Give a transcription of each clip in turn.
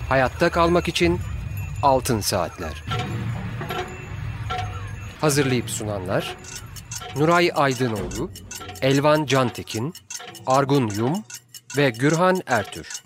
Hayatta kalmak için Altın Saatler. Hazırlayıp sunanlar Nuray Aydınoğlu, Elvan Cantekin, Argun Yum ve Gürhan Ertür.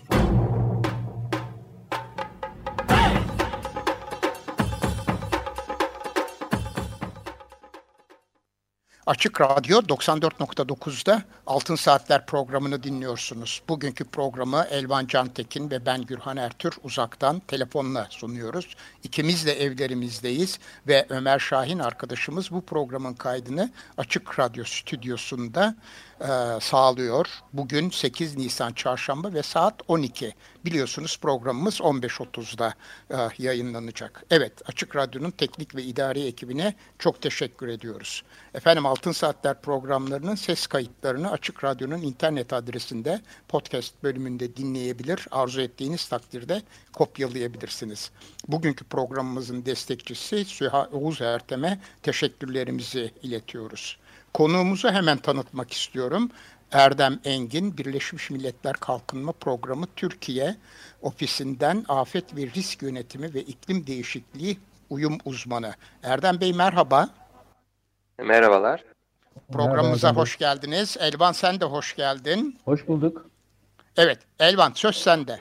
Açık Radyo 94.9'da Altın Saatler programını dinliyorsunuz. Bugünkü programı Elvan Cantekin ve ben Gürhan Ertür uzaktan telefonla sunuyoruz. İkimiz de evlerimizdeyiz ve Ömer Şahin arkadaşımız bu programın kaydını Açık Radyo stüdyosunda sağlıyor. Bugün 8 Nisan Çarşamba ve saat 12. Biliyorsunuz programımız 15.30'da yayınlanacak. Evet, Açık Radyo'nun teknik ve idari ekibine çok teşekkür ediyoruz. Efendim, Altın Saatler programlarının ses kayıtlarını Açık Radyo'nun internet adresinde podcast bölümünde dinleyebilir. Arzu ettiğiniz takdirde kopyalayabilirsiniz. Bugünkü programımızın destekçisi Süha Oğuz Ertem'e teşekkürlerimizi iletiyoruz. Konuğumuzu hemen tanıtmak istiyorum. Erdem Engin, Birleşmiş Milletler Kalkınma Programı Türkiye Ofisi'nden Afet ve Risk Yönetimi ve İklim Değişikliği Uyum Uzmanı. Erdem Bey merhaba. Merhabalar. Programımıza Merhaba, hoş geldiniz. Elvan sen de hoş geldin. hoş bulduk. Evet, Elvan söz sende.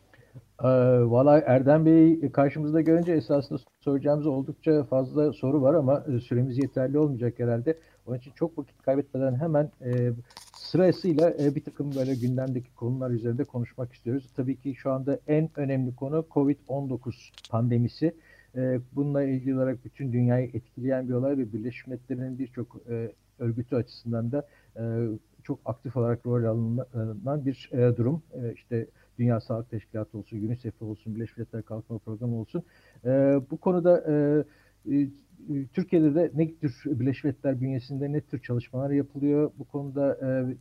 Valla Erdem Bey'i karşımızda görünce esasında soracağımız oldukça fazla soru var ama süremiz yeterli olmayacak herhalde. Onun için çok vakit kaybetmeden hemen sırasıyla bir takım böyle gündemdeki konular üzerinde konuşmak istiyoruz. Tabii ki şu anda en önemli konu COVID-19 pandemisi. Bununla ilgili olarak bütün dünyayı etkileyen bir olay ve Birleşmiş Milletler'in birçok örgütü açısından da çok aktif olarak rol alınan bir durum. İşte Dünya Sağlık Teşkilatı olsun, UNICEF olsun, Birleşmiş Milletler Kalkınma Programı olsun. Bu konuda Türkiye'de de ne tür Birleşmiş Milletler bünyesinde ne tür çalışmalar yapılıyor? Bu konuda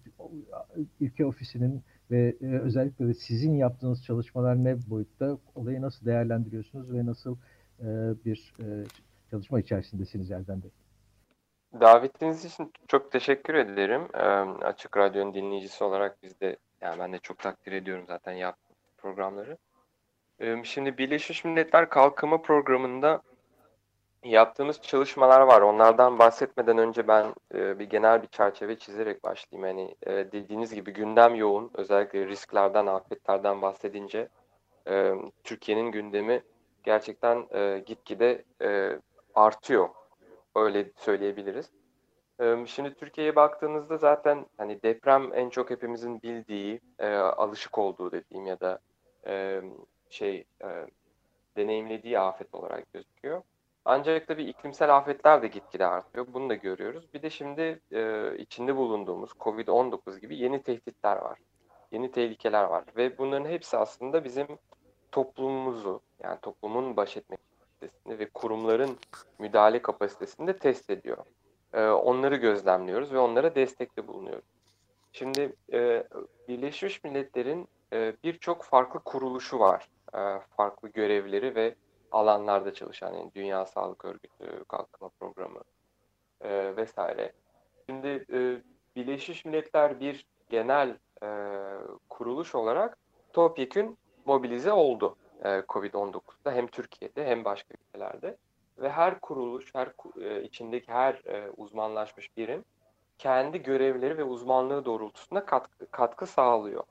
ülke ofisinin ve özellikle de sizin yaptığınız çalışmalar ne boyutta? Olayı nasıl değerlendiriyorsunuz ve nasıl bir çalışma içerisindesiniz Erdem Bey? Davetiniz için çok teşekkür ederim. Açık Radyo'nun dinleyicisi olarak ben de çok takdir ediyorum zaten yaptığım programları. Şimdi Birleşmiş Milletler Kalkınma Programı'nda yaptığımız çalışmalar var. Onlardan bahsetmeden önce ben bir genel bir çerçeve çizerek başlayayım. Yani dediğiniz gibi gündem yoğun. Özellikle risklerden, afetlerden bahsedince Türkiye'nin gündemi gerçekten gitgide artıyor. Öyle söyleyebiliriz. Şimdi Türkiye'ye baktığınızda zaten hani deprem en çok hepimizin bildiği, alışık olduğu dediğim ya da e, şey e, deneyimlediği afet olarak gözüküyor. Ancak tabii iklimsel afetler de gitgide artıyor. Bunu da görüyoruz. Bir de şimdi içinde bulunduğumuz COVID-19 gibi yeni tehditler var. Yeni tehlikeler var. Ve bunların hepsi aslında bizim toplumumuzu, yani toplumun baş etme kapasitesini ve kurumların müdahale kapasitesini de test ediyor. Onları gözlemliyoruz ve onlara destekte bulunuyoruz. Şimdi Birleşmiş Milletler'in birçok farklı kuruluşu var. Farklı görevleri ve alanlarda çalışan, yani Dünya Sağlık Örgütü, Kalkınma Programı vesaire. Şimdi Birleşmiş Milletler bir genel kuruluş olarak topyekün mobilize oldu COVID-19'da hem Türkiye'de hem başka ülkelerde. Ve her kuruluş, içindeki her uzmanlaşmış birim kendi görevleri ve uzmanlığı doğrultusunda katkı sağlıyor.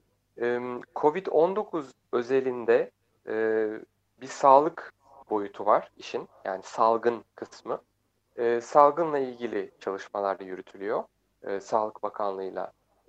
COVID-19 özelinde bir sağlık boyutu var işin, yani salgın kısmı. Salgınla ilgili çalışmalar da yürütülüyor. Sağlık Bakanlığı'yla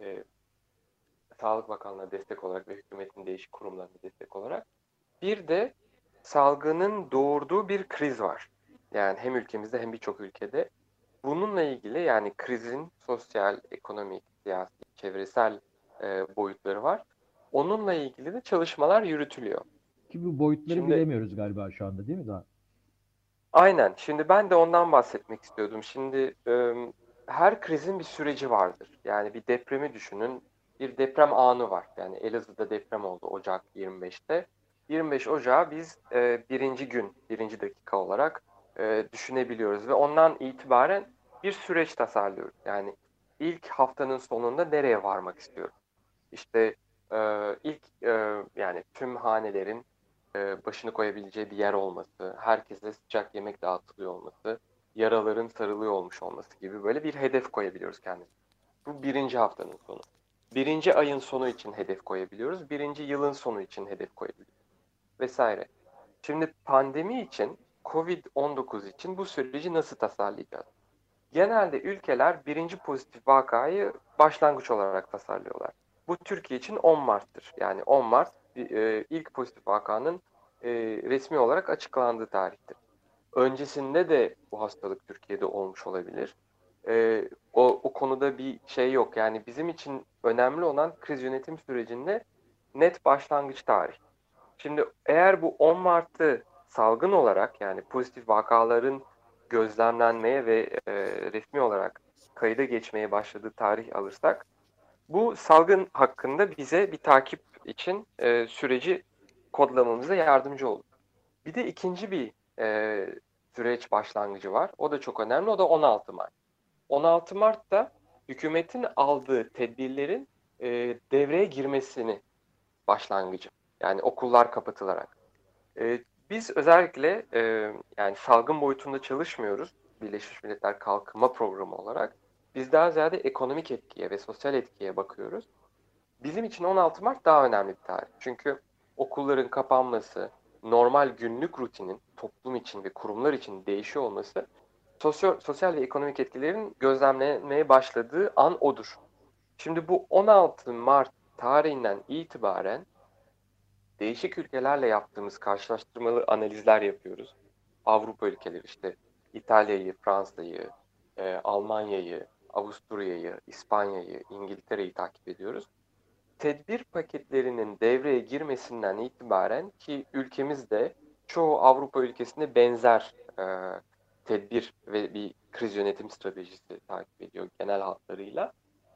Sağlık Bakanlığı'na destek olarak ve hükümetin değişik kurumlarına destek olarak. Bir de salgının doğurduğu bir kriz var. Yani hem ülkemizde hem birçok ülkede. Bununla ilgili, yani krizin sosyal, ekonomik, siyasi, çevresel boyutları var. Onunla ilgili de çalışmalar yürütülüyor. Ki bu boyutları bilemiyoruz galiba şu anda, değil mi daha? Aynen. Şimdi ben de ondan bahsetmek istiyordum. Şimdi her krizin bir süreci vardır. Yani bir depremi düşünün. Bir deprem anı var. Yani Elazığ'da deprem oldu Ocak 25'te. 25 Ocağı biz birinci dakika olarak düşünebiliyoruz. Ve ondan itibaren bir süreç tasarlıyoruz. Yani ilk haftanın sonunda nereye varmak istiyoruz? İşte yani tüm hanelerin başını koyabileceği bir yer olması, herkese sıcak yemek dağıtılıyor olması, yaraların sarılıyor olmuş olması gibi böyle bir hedef koyabiliyoruz kendimize. Bu birinci haftanın sonu. Birinci ayın sonu için hedef koyabiliyoruz. Birinci yılın sonu için hedef koyabiliyoruz. Vesaire. Şimdi pandemi için, Covid-19 için bu süreci nasıl tasarlayacağız? Genelde ülkeler birinci pozitif vakayı başlangıç olarak tasarlıyorlar. Bu Türkiye için 10 Mart'tır. Yani 10 Mart ilk pozitif vakanın resmi olarak açıklandığı tarihtir. Öncesinde de bu hastalık Türkiye'de olmuş olabilir. O konuda bir şey yok. Yani bizim için önemli olan kriz yönetim sürecinde net başlangıç tarihi. Şimdi eğer bu 10 Mart'ı salgın olarak, yani pozitif vakaların gözlemlenmeye ve resmi olarak kayıda geçmeye başladığı tarih alırsak, bu salgın hakkında bize bir takip için süreci kodlamamıza yardımcı olur. Bir de ikinci bir süreç başlangıcı var. O da çok önemli. O da 16 Mart. 16 Mart'ta hükümetin aldığı tedbirlerin devreye girmesini başlangıcı. Yani okullar kapatılarak. Biz özellikle yani salgın boyutunda çalışmıyoruz. Birleşmiş Milletler Kalkınma Programı olarak. Biz daha ziyade ekonomik etkiye ve sosyal etkiye bakıyoruz. Bizim için 16 Mart daha önemli bir tarih. Çünkü okulların kapanması, normal günlük rutinin toplum için ve kurumlar için değişiyor olması sosyal ve ekonomik etkilerin gözlemlenmeye başladığı an odur. Şimdi bu 16 Mart tarihinden itibaren değişik ülkelerle yaptığımız karşılaştırmalı analizler yapıyoruz. Avrupa ülkeleri işte İtalya'yı, Fransa'yı, Almanya'yı, Avusturya'yı, İspanya'yı, İngiltere'yi takip ediyoruz. Tedbir paketlerinin devreye girmesinden itibaren ki ülkemizde çoğu Avrupa ülkesinde benzer tedbir ve bir kriz yönetim stratejisi takip ediyor genel hatlarıyla.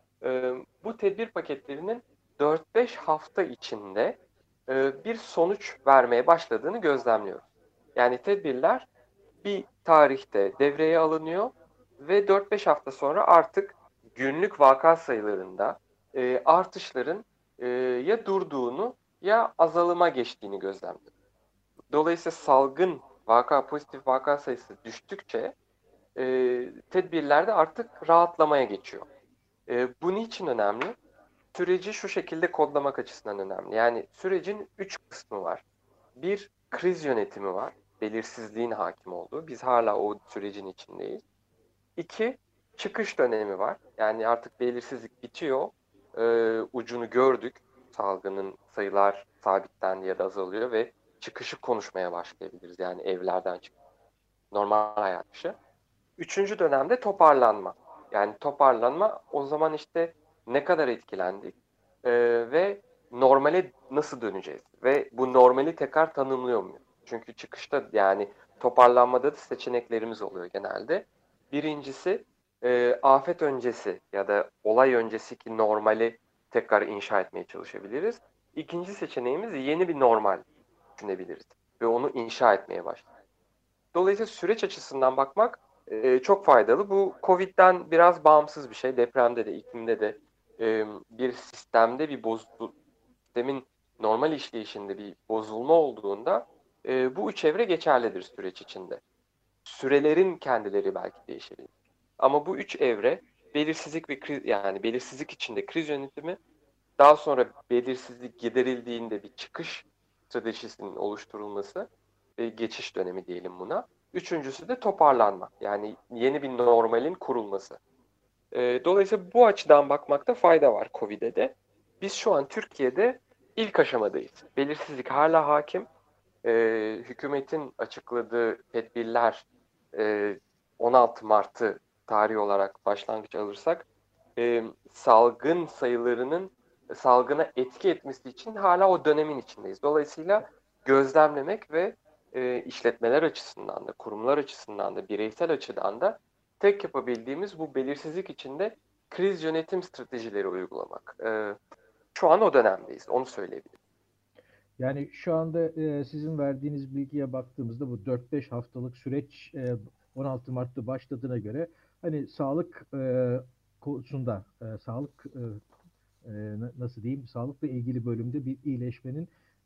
Bu tedbir paketlerinin 4-5 hafta içinde bir sonuç vermeye başladığını gözlemliyoruz. Yani tedbirler bir tarihte devreye alınıyor ve 4-5 hafta sonra artık günlük vaka sayılarında artışların ya durduğunu ya azalıma geçtiğini gözlemliyoruz. Dolayısıyla salgın pozitif vaka sayısı düştükçe tedbirlerde artık rahatlamaya geçiyor. Bu niçin önemli? Süreci şu şekilde kodlamak açısından önemli. Yani sürecin 3 kısmı var. Bir, kriz yönetimi var. Belirsizliğin hakim olduğu. Biz hala o sürecin içindeyiz. 2, çıkış dönemi var. Yani artık belirsizlik bitiyor. Ucunu gördük. Salgının sayılar sabitlendi ya da azalıyor ve çıkışı konuşmaya başlayabiliriz. Yani evlerden çıkıp normal hayat dışı. Üçüncü dönemde toparlanma. Yani toparlanma o zaman işte ne kadar etkilendik ve normale nasıl döneceğiz? Ve bu normali tekrar tanımlıyor muyuz? Çünkü çıkışta yani toparlanmada da seçeneklerimiz oluyor genelde. Birincisi afet öncesi ya da olay öncesi ki normali tekrar inşa etmeye çalışabiliriz. İkinci seçeneğimiz yeni bir normal düşünebiliriz ve onu inşa etmeye başlarız. Dolayısıyla süreç açısından bakmak çok faydalı. Bu Covid'den biraz bağımsız bir şey. Depremde de, iklimde de bir sistemde sistemin normal işleyişinde bir bozulma olduğunda bu üç evre geçerlidir süreç içinde. Sürelerin kendileri belki değişebilir. Ama bu üç evre belirsizlik ve yani belirsizlik içinde kriz yönetimi, daha sonra belirsizlik giderildiğinde bir çıkış stratejisinin oluşturulması, geçiş dönemi diyelim buna. Üçüncüsü de toparlanma. Yani yeni bir normalin kurulması. Dolayısıyla bu açıdan bakmakta fayda var Covid'e de. Biz şu an Türkiye'de ilk aşamadayız. Belirsizlik hala hakim. Hükümetin açıkladığı tedbirler 16 Mart'ı tarih olarak başlangıç alırsak salgın sayılarının salgına etki etmesi için hala o dönemin içindeyiz. Dolayısıyla gözlemlemek ve işletmeler açısından da, kurumlar açısından da, bireysel açıdan da tek yapabildiğimiz bu belirsizlik içinde kriz yönetim stratejileri uygulamak. Şu an o dönemdeyiz, onu söyleyebilirim. Yani şu anda sizin verdiğiniz bilgiye baktığımızda bu 4-5 haftalık süreç 16 Mart'ta başladığına göre hani sağlık konusunda sağlık nasıl diyeyim, sağlıkla ilgili bölümde bir iyileşmenin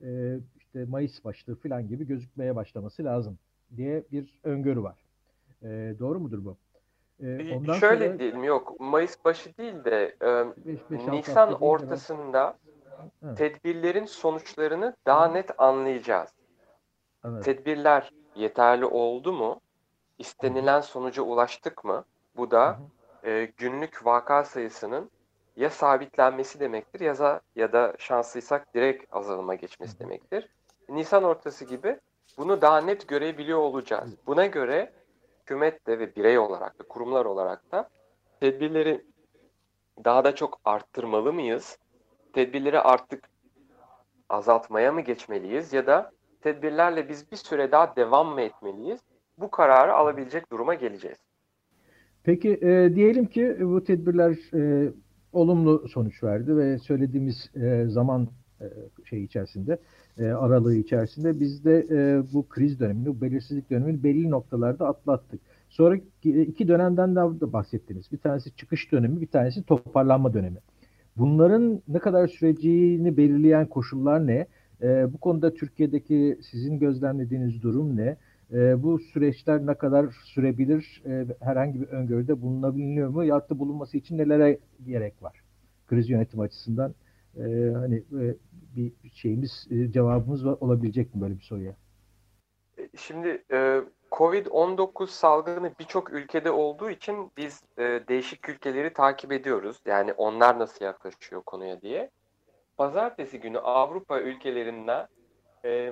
işte Mayıs başlığı falan gibi gözükmeye başlaması lazım diye bir öngörü var. Doğru mudur bu? Ondan sonra Şöyle diyelim, yok Mayıs başı değil de 5-6 Nisan hafta deyince ben ortasında ha, tedbirlerin sonuçlarını daha net anlayacağız. anladım. Tedbirler yeterli oldu mu? Hı hı, İstenilen sonuca ulaştık mı? Bu hı da hı, günlük vaka sayısının ya sabitlenmesi demektir ya da şanslıysak direkt azalıma hı geçmesi hı. demektir. Nisan ortası gibi bunu daha net görebiliyor olacağız. Evet. Buna göre hükümet de ve birey olarak da kurumlar olarak da tedbirleri daha da çok arttırmalı mıyız? Tedbirleri artık azaltmaya mı geçmeliyiz ya da tedbirlerle biz bir süre daha devam mı etmeliyiz? Bu kararı alabilecek duruma geleceğiz. Peki diyelim ki bu tedbirler olumlu sonuç verdi ve söylediğimiz zaman şey içerisinde aralığı içerisinde biz de bu kriz dönemini, bu belirsizlik dönemini belli noktalarda atlattık. Sonra iki dönemden daha da bahsettiniz. Bir tanesi çıkış dönemi, bir tanesi toparlanma dönemi. Bunların ne kadar süreceğini belirleyen koşullar ne? Bu konuda Türkiye'deki sizin gözlemlediğiniz durum ne? Bu süreçler ne kadar sürebilir? Herhangi bir öngörüde bulunabiliyor mu? Ya da bulunması için nelere gerek var? Kriz yönetim açısından hani bir şeyimiz, cevabımız olabilecek mi böyle bir soruya? Şimdi Covid-19 salgını birçok ülkede olduğu için biz değişik ülkeleri takip ediyoruz. Yani onlar nasıl yaklaşıyor konuya diye. Pazartesi günü Avrupa ülkelerinden e,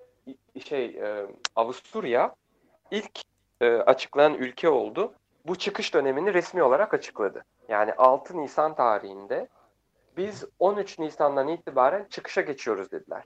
Avusturya ilk açıklayan ülke oldu. Bu çıkış dönemini resmi olarak açıkladı. Yani 6 Nisan tarihinde biz 13 Nisan'dan itibaren çıkışa geçiyoruz dediler.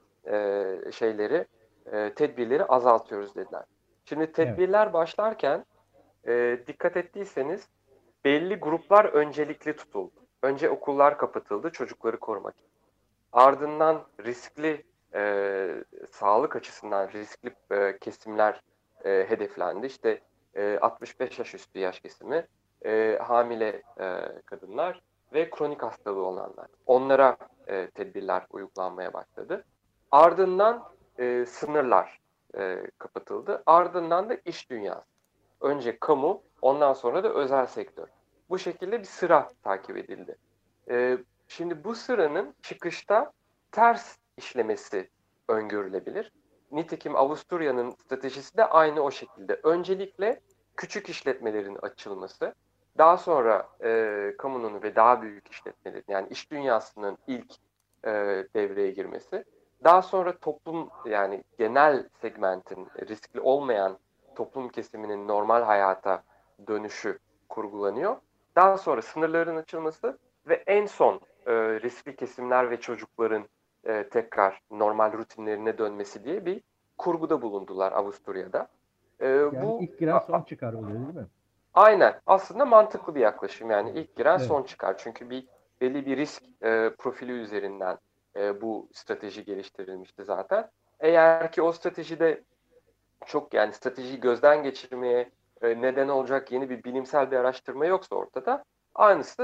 Tedbirleri azaltıyoruz dediler. Şimdi Evet. tedbirler başlarken dikkat ettiyseniz belli gruplar öncelikli tutuldu. Önce okullar kapatıldı çocukları korumak için. Ardından riskli sağlık açısından riskli kesimler hedeflendi. İşte 65 yaş üstü yaş kesimi, hamile kadınlar ve kronik hastalığı olanlar. Onlara tedbirler uygulanmaya başladı. Ardından sınırlar kapatıldı. Ardından da iş dünyası. Önce kamu, ondan sonra da özel sektör. Bu şekilde bir sıra takip edildi. E, Şimdi bu sıranın çıkışta ters işlemesi öngörülebilir. Nitekim Avusturya'nın stratejisi de aynı o şekilde. Öncelikle küçük işletmelerin açılması, daha sonra kamunun ve daha büyük işletmelerin yani iş dünyasının ilk e, devreye girmesi, daha sonra toplum yani genel segmentin riskli olmayan toplum kesiminin normal hayata dönüşü kurgulanıyor. Daha sonra sınırların açılması ve en son riskli kesimler ve çocukların tekrar normal rutinlerine dönmesi diye bir kurguda bulundular Avusturya'da. Yani Bu ilk giren son çıkar oluyor değil mi? aynen aslında mantıklı bir yaklaşım. Yani ilk giren Evet. son çıkar. Çünkü belli bir risk profili üzerinden bu strateji geliştirilmişti zaten. Eğer ki o stratejide çok yani stratejiyi gözden geçirmeye neden olacak yeni bir bilimsel bir araştırma yoksa ortada aynısı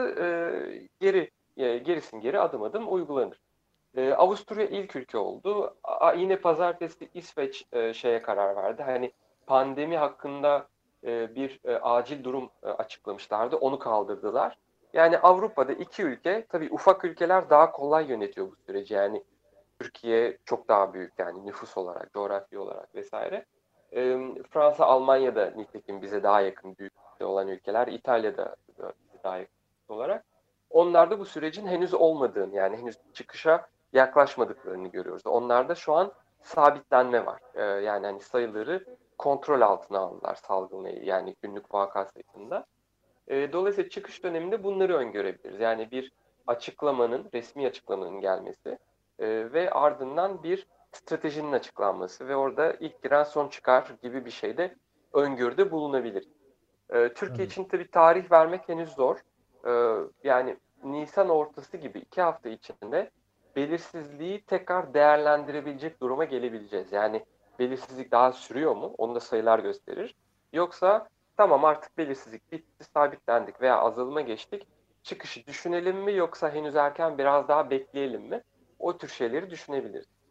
gerisin geri adım adım uygulanır. Avusturya ilk ülke oldu. Yine pazartesi İsveç şeye karar verdi. Hani pandemi hakkında bir acil durum açıklamışlardı. Onu kaldırdılar. Yani Avrupa'da iki ülke, tabii ufak ülkeler daha kolay yönetiyor bu süreci. Yani Türkiye çok daha büyük yani nüfus olarak, coğrafi olarak vesaire. Fransa, Almanya da nitekim bize daha yakın büyüklükte olan ülkeler. İtalya'da bize daha yakın olarak. Onlar da bu sürecin henüz olmadığını yani henüz çıkışa yaklaşmadıklarını görüyoruz. Onlarda şu an sabitlenme var. Yani hani sayıları kontrol altına aldılar salgınla yani günlük vaka sayısında. Dolayısıyla çıkış döneminde bunları öngörebiliriz. Yani bir açıklamanın, resmi açıklamanın gelmesi ve ardından bir stratejinin açıklanması ve orada ilk giren son çıkar gibi bir şeyde öngörüde bulunabilir. Türkiye Anladım. için tabii tarih vermek henüz zor. Yani Nisan ortası gibi 2 hafta içinde belirsizliği tekrar değerlendirebilecek duruma gelebileceğiz. Yani belirsizlik daha sürüyor mu? Onu da sayılar gösterir. Yoksa tamam artık belirsizlik bitti, sabitlendik veya azalıma geçtik. Çıkışı düşünelim mi yoksa henüz erken biraz daha bekleyelim mi? O tür şeyleri düşünebiliriz.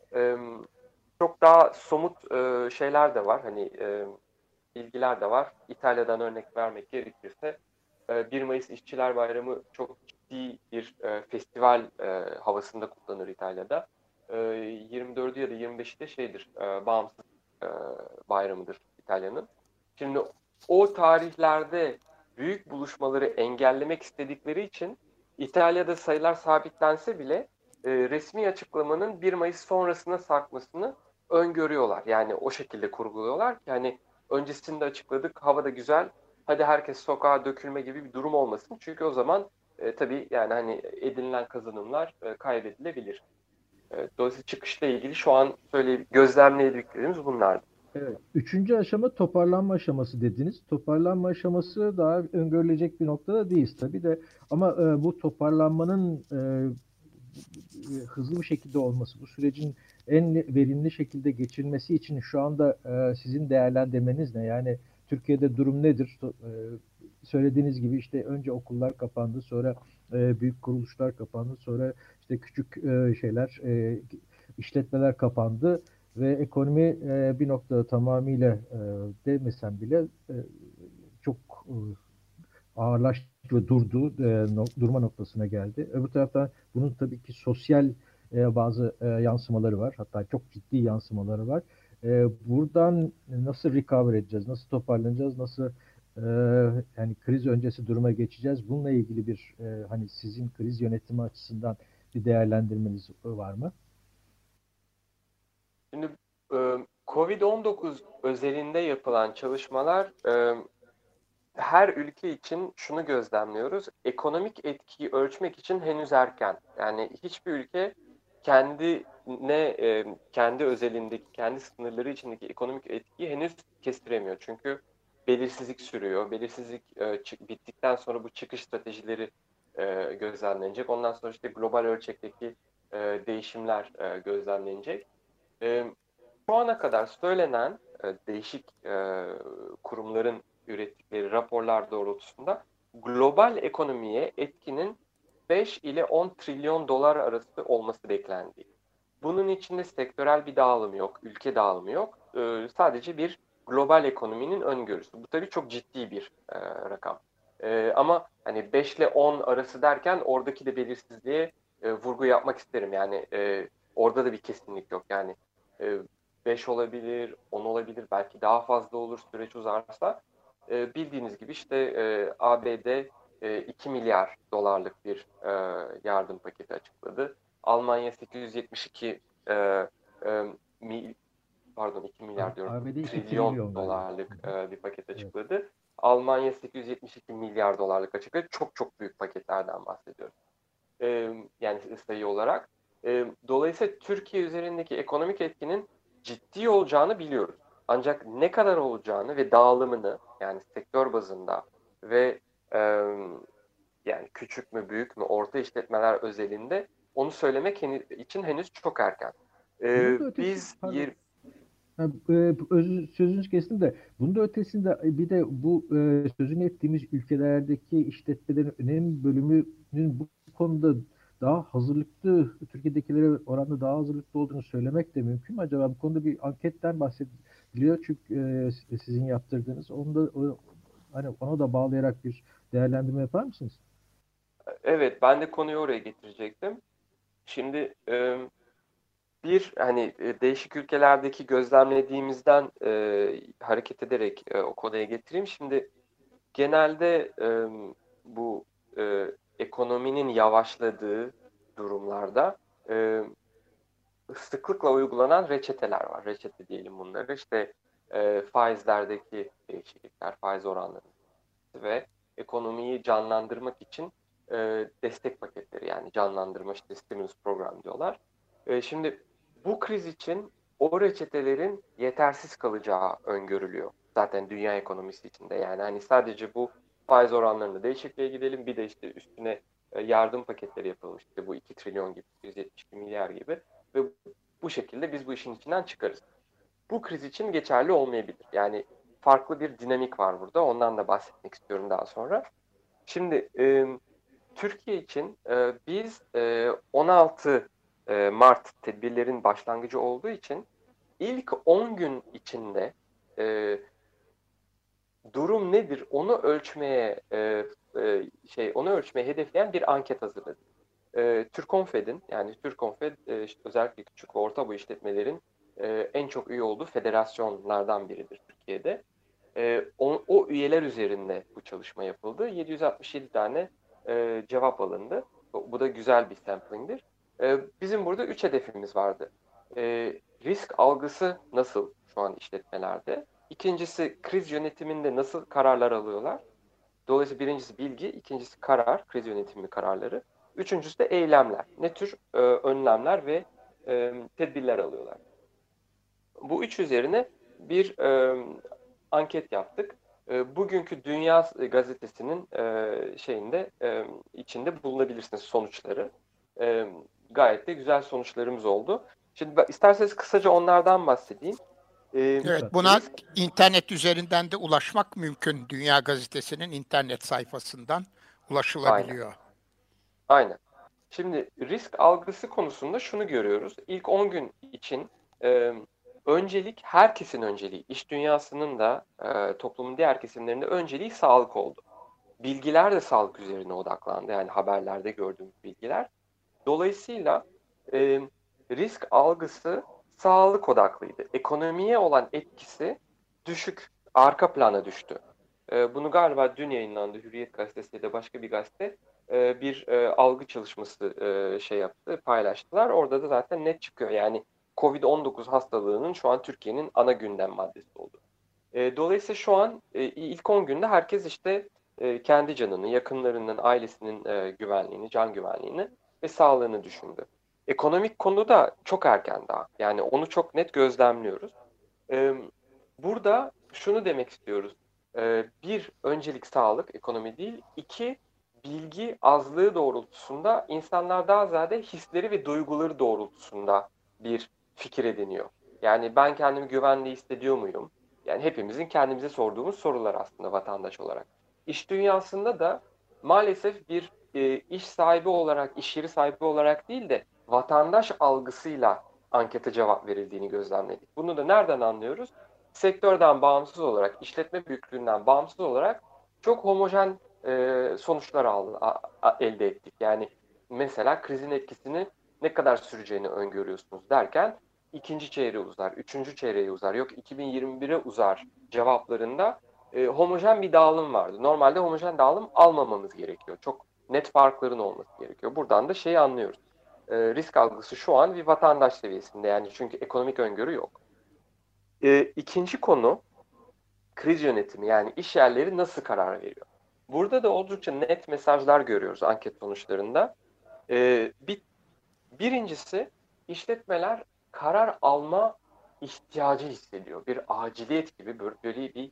çok daha somut şeyler de var. Hani bilgiler de var. İtalya'dan örnek vermek gerekirse 1 Mayıs İşçiler Bayramı çok ciddi bir festival havasında kutlanır İtalya'da. 24'ü ya da 25'i de şeydir, bağımsız bayramıdır İtalya'nın. Şimdi o tarihlerde büyük buluşmaları engellemek istedikleri için İtalya'da sayılar sabitlense bile resmi açıklamanın 1 Mayıs sonrasına sarkmasını öngörüyorlar. Yani o şekilde kurguluyorlar ki hani öncesinde açıkladık, hava da güzel, hadi herkes sokağa dökülme gibi bir durum olmasın. Çünkü o zaman tabii yani hani edinilen kazanımlar kaybedilebilir. Dolayısıyla çıkışla ilgili şu an gözlemleyebildiklerimiz bunlar. Evet. Üçüncü aşama toparlanma aşaması dediniz. Toparlanma aşaması daha öngörülecek bir noktada değiliz tabii de, ama bu toparlanmanın hızlı bir şekilde olması, bu sürecin en verimli şekilde geçilmesi için şu anda sizin değerlendirmeniz ne? Yani Türkiye'de durum nedir? Söylediğiniz gibi işte önce okullar kapandı, sonra büyük kuruluşlar kapandı, sonra işte küçük işletmeler kapandı ve ekonomi bir noktada tamamıyla demesem bile çok ağırlaştı ve durma noktasına geldi. Öbür taraftan bunun tabii ki sosyal bazı yansımaları var. Hatta çok ciddi yansımaları var. Buradan nasıl recover edeceğiz? Nasıl toparlanacağız? Nasıl e, yani kriz öncesi duruma geçeceğiz? Bununla ilgili bir hani sizin kriz yönetimi açısından bir değerlendirmeniz var mı? Şimdi COVID-19 özelinde yapılan çalışmalar her ülke için şunu gözlemliyoruz. Ekonomik etkiyi ölçmek için henüz erken. Yani hiçbir ülke kendi özelindeki, kendi sınırları içindeki ekonomik etkiyi henüz kestiremiyor. Çünkü belirsizlik sürüyor. Belirsizlik bittikten sonra bu çıkış stratejileri gözlemlenecek. Ondan sonra işte global ölçekteki değişimler gözlemlenecek. Şu ana kadar söylenen değişik kurumların ürettikleri raporlar doğrultusunda global ekonomiye etkinin 5 ile 10 trilyon dolar arası olması beklendi. Bunun içinde sektörel bir dağılım yok, ülke dağılımı yok. Sadece bir global ekonominin öngörüsü. Bu tabii çok ciddi bir rakam. Ama hani 5 ile 10 arası derken oradaki de belirsizliğe vurgu yapmak isterim. Yani orada da bir kesinlik yok. Yani 5 olabilir, 10 olabilir, belki daha fazla olur süreç uzarsa. Bildiğiniz gibi işte ABD 2 milyar dolarlık bir yardım paketi açıkladı. Almanya 872 e, e, mil, pardon 2 milyar diyorum, ABD 2 trilyon trilyon galiba. dolarlık bir paket Evet. açıkladı. Almanya 872 milyar dolarlık açıkladı. Çok çok büyük paketlerden bahsediyoruz. Yani sayı olarak. Dolayısıyla Türkiye üzerindeki ekonomik etkinin ciddi olacağını biliyoruz. Ancak ne kadar olacağını ve dağılımını, yani sektör bazında ve e, yani küçük mü, büyük mü, orta işletmeler özelinde onu söylemek için henüz çok erken. Bunun da ötesi, Biz pardon. Sözünüzü kestim de, bunun da ötesinde bir de bu sözünü ettiğimiz ülkelerdeki işletmelerin önemli bölümünün bu konuda daha hazırlıklı, Türkiye'dekilere oranla daha hazırlıklı olduğunu söylemek de mümkün mü acaba? Bu konuda bir anketten bahsediliyor çünkü sizin yaptırdığınız. Hani ona da bağlayarak bir değerlendirme yapar mısınız? evet, ben de konuyu oraya getirecektim. Şimdi bir hani değişik ülkelerdeki gözlemlediğimizden hareket ederek o konuya getireyim. Şimdi genelde bu ekonominin yavaşladığı durumlarda sıklıkla uygulanan reçeteler var. Reçete diyelim bunları. İşte faizlerdeki değişiklikler, faiz oranları ve ekonomiyi canlandırmak için destek paketleri, yani canlandırma, işte stimulus program diyorlar. Şimdi bu kriz için o reçetelerin yetersiz kalacağı öngörülüyor. Zaten dünya ekonomisi içinde, yani hani sadece bu faiz oranlarında değişikliğe gidelim, bir de işte üstüne yardım paketleri yapılmış. İşte bu 2 trilyon gibi, 172 milyar gibi ve bu şekilde biz bu işin içinden çıkarız. Bu kriz için geçerli olmayabilir. Yani farklı bir dinamik var burada. Ondan da bahsetmek istiyorum daha sonra. Şimdi Türkiye için biz 16 Mart tedbirlerin başlangıcı olduğu için ilk 10 gün içinde durum nedir onu ölçmeye onu ölçmeye hedefleyen bir anket hazırladık. Türkonfed'in yani Türkonfed işte özellikle küçük ve orta boy işletmelerin en çok üye olduğu federasyonlardan biridir Türkiye'de. O üyeler üzerinde bu çalışma yapıldı. 767 tane cevap alındı. Bu da güzel bir sampling'dir. Bizim burada 3 hedefimiz vardı. Risk algısı nasıl şu an işletmelerde? İkincisi kriz yönetiminde nasıl kararlar alıyorlar? Dolayısıyla birincisi bilgi, ikincisi karar, kriz yönetimi kararları. Üçüncüsü de eylemler. Ne tür önlemler ve tedbirler alıyorlar? Bu üç üzerine bir anket yaptık. Bugünkü Dünya Gazetesi'nin içinde bulunabilirsiniz sonuçları. Gayet de güzel sonuçlarımız oldu. Şimdi isterseniz kısaca onlardan bahsedeyim. Evet, buna internet üzerinden de ulaşmak mümkün. Dünya Gazetesi'nin internet sayfasından ulaşılabiliyor. Aynen. Şimdi risk algısı konusunda şunu görüyoruz. İlk 10 gün için öncelik, herkesin önceliği, iş dünyasının da toplumun diğer kesimlerinde önceliği sağlık oldu. Bilgiler de sağlık üzerine odaklandı. Yani haberlerde gördüğümüz bilgiler. Dolayısıyla risk algısı sağlık odaklıydı. Ekonomiye olan etkisi düşük, arka plana düştü. Bunu galiba dün yayınlandı. Hürriyet Gazetesi ya da başka bir gazete bir algı çalışması paylaştılar. Orada da zaten net çıkıyor. Yani Covid-19 hastalığının şu an Türkiye'nin ana gündem maddesi oldu. Dolayısıyla şu an ilk 10 günde herkes işte kendi canını, yakınlarının, ailesinin güvenliğini, can güvenliğini ve sağlığını düşündü. Ekonomik konuda çok erken daha. Yani onu çok net gözlemliyoruz. Burada şunu demek istiyoruz. Bir, öncelik sağlık, ekonomi değil. İki, bilgi azlığı doğrultusunda insanlar daha ziyade hisleri ve duyguları doğrultusunda bir fikir ediniyor. Yani ben kendimi güvende hissediyor muyum? Yani hepimizin kendimize sorduğumuz sorular aslında vatandaş olarak. İş dünyasında da maalesef bir iş sahibi olarak, iş yeri sahibi olarak değil de vatandaş algısıyla ankete cevap verildiğini gözlemledik. Bunu da nereden anlıyoruz? Sektörden bağımsız olarak, işletme büyüklüğünden bağımsız olarak çok homojen sonuçlar elde ettik. Yani mesela krizin etkisini ne kadar süreceğini öngörüyorsunuz derken ikinci çeyreğe uzar, üçüncü çeyreğe uzar, yok 2021'e uzar cevaplarında homojen bir dağılım vardı. Normalde homojen dağılım almamamız gerekiyor. Çok net farkların olması gerekiyor. Buradan da şeyi anlıyoruz. Risk algısı şu an bir vatandaş seviyesinde. Yani çünkü ekonomik öngörü yok. İkinci konu kriz yönetimi. Yani iş yerleri nasıl karar veriyor? Burada da oldukça net mesajlar görüyoruz anket sonuçlarında. Birincisi işletmeler karar alma ihtiyacı hissediyor. Bir aciliyet gibi böyle bir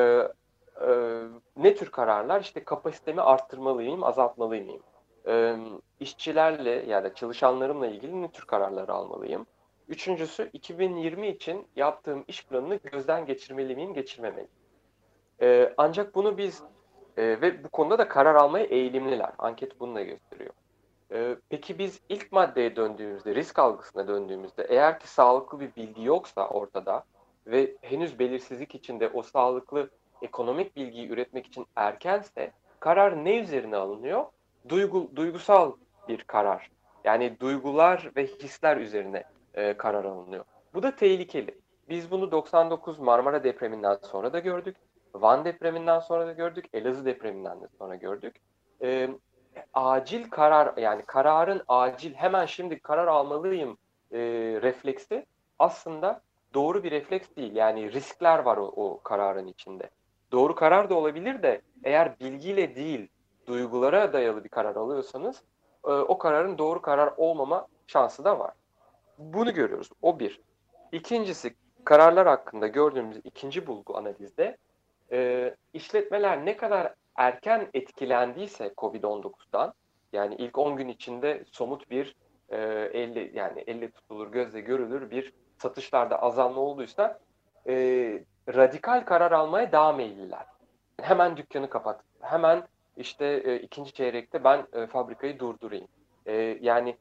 ne tür kararlar? İşte kapasitemi arttırmalıyım, azaltmalıyım. İşçilerle ya da çalışanlarımla ilgili ne tür kararlar almalıyım? Üçüncüsü 2020 için yaptığım iş planını gözden geçirmeli miyim, geçirmemeliyim. Ancak bunu biz ve bu konuda da karar almaya eğilimliler. Anket bunu da gösteriyor. Peki biz ilk maddeye döndüğümüzde, risk algısına döndüğümüzde eğer ki sağlıklı bir bilgi yoksa ortada ve henüz belirsizlik içinde o sağlıklı ekonomik bilgiyi üretmek için erkense karar ne üzerine alınıyor? Duygusal bir karar. Yani duygular ve hisler üzerine karar alınıyor. Bu da tehlikeli. Biz bunu 99 Marmara depreminden sonra da gördük. Van depreminden sonra da gördük. Elazığ depreminden de sonra gördük. Acil karar, yani kararın acil, hemen şimdi karar almalıyım refleksi aslında doğru bir refleks değil. Yani riskler var o kararın içinde. Doğru karar da olabilir de eğer bilgiyle değil duygulara dayalı bir karar alıyorsanız o kararın doğru karar olmama şansı da var. Bunu görüyoruz. O bir. İkincisi, kararlar hakkında gördüğümüz ikinci bulgu analizde işletmeler ne kadar erken etkilendiyse Covid-19'dan, yani ilk 10 gün içinde somut bir elle tutulur, gözle görülür bir satışlarda azalma olduysa radikal karar almaya daha meyilliler. Hemen dükkanı kapat, hemen işte ikinci çeyrekte ben fabrikayı durdurayım. Yani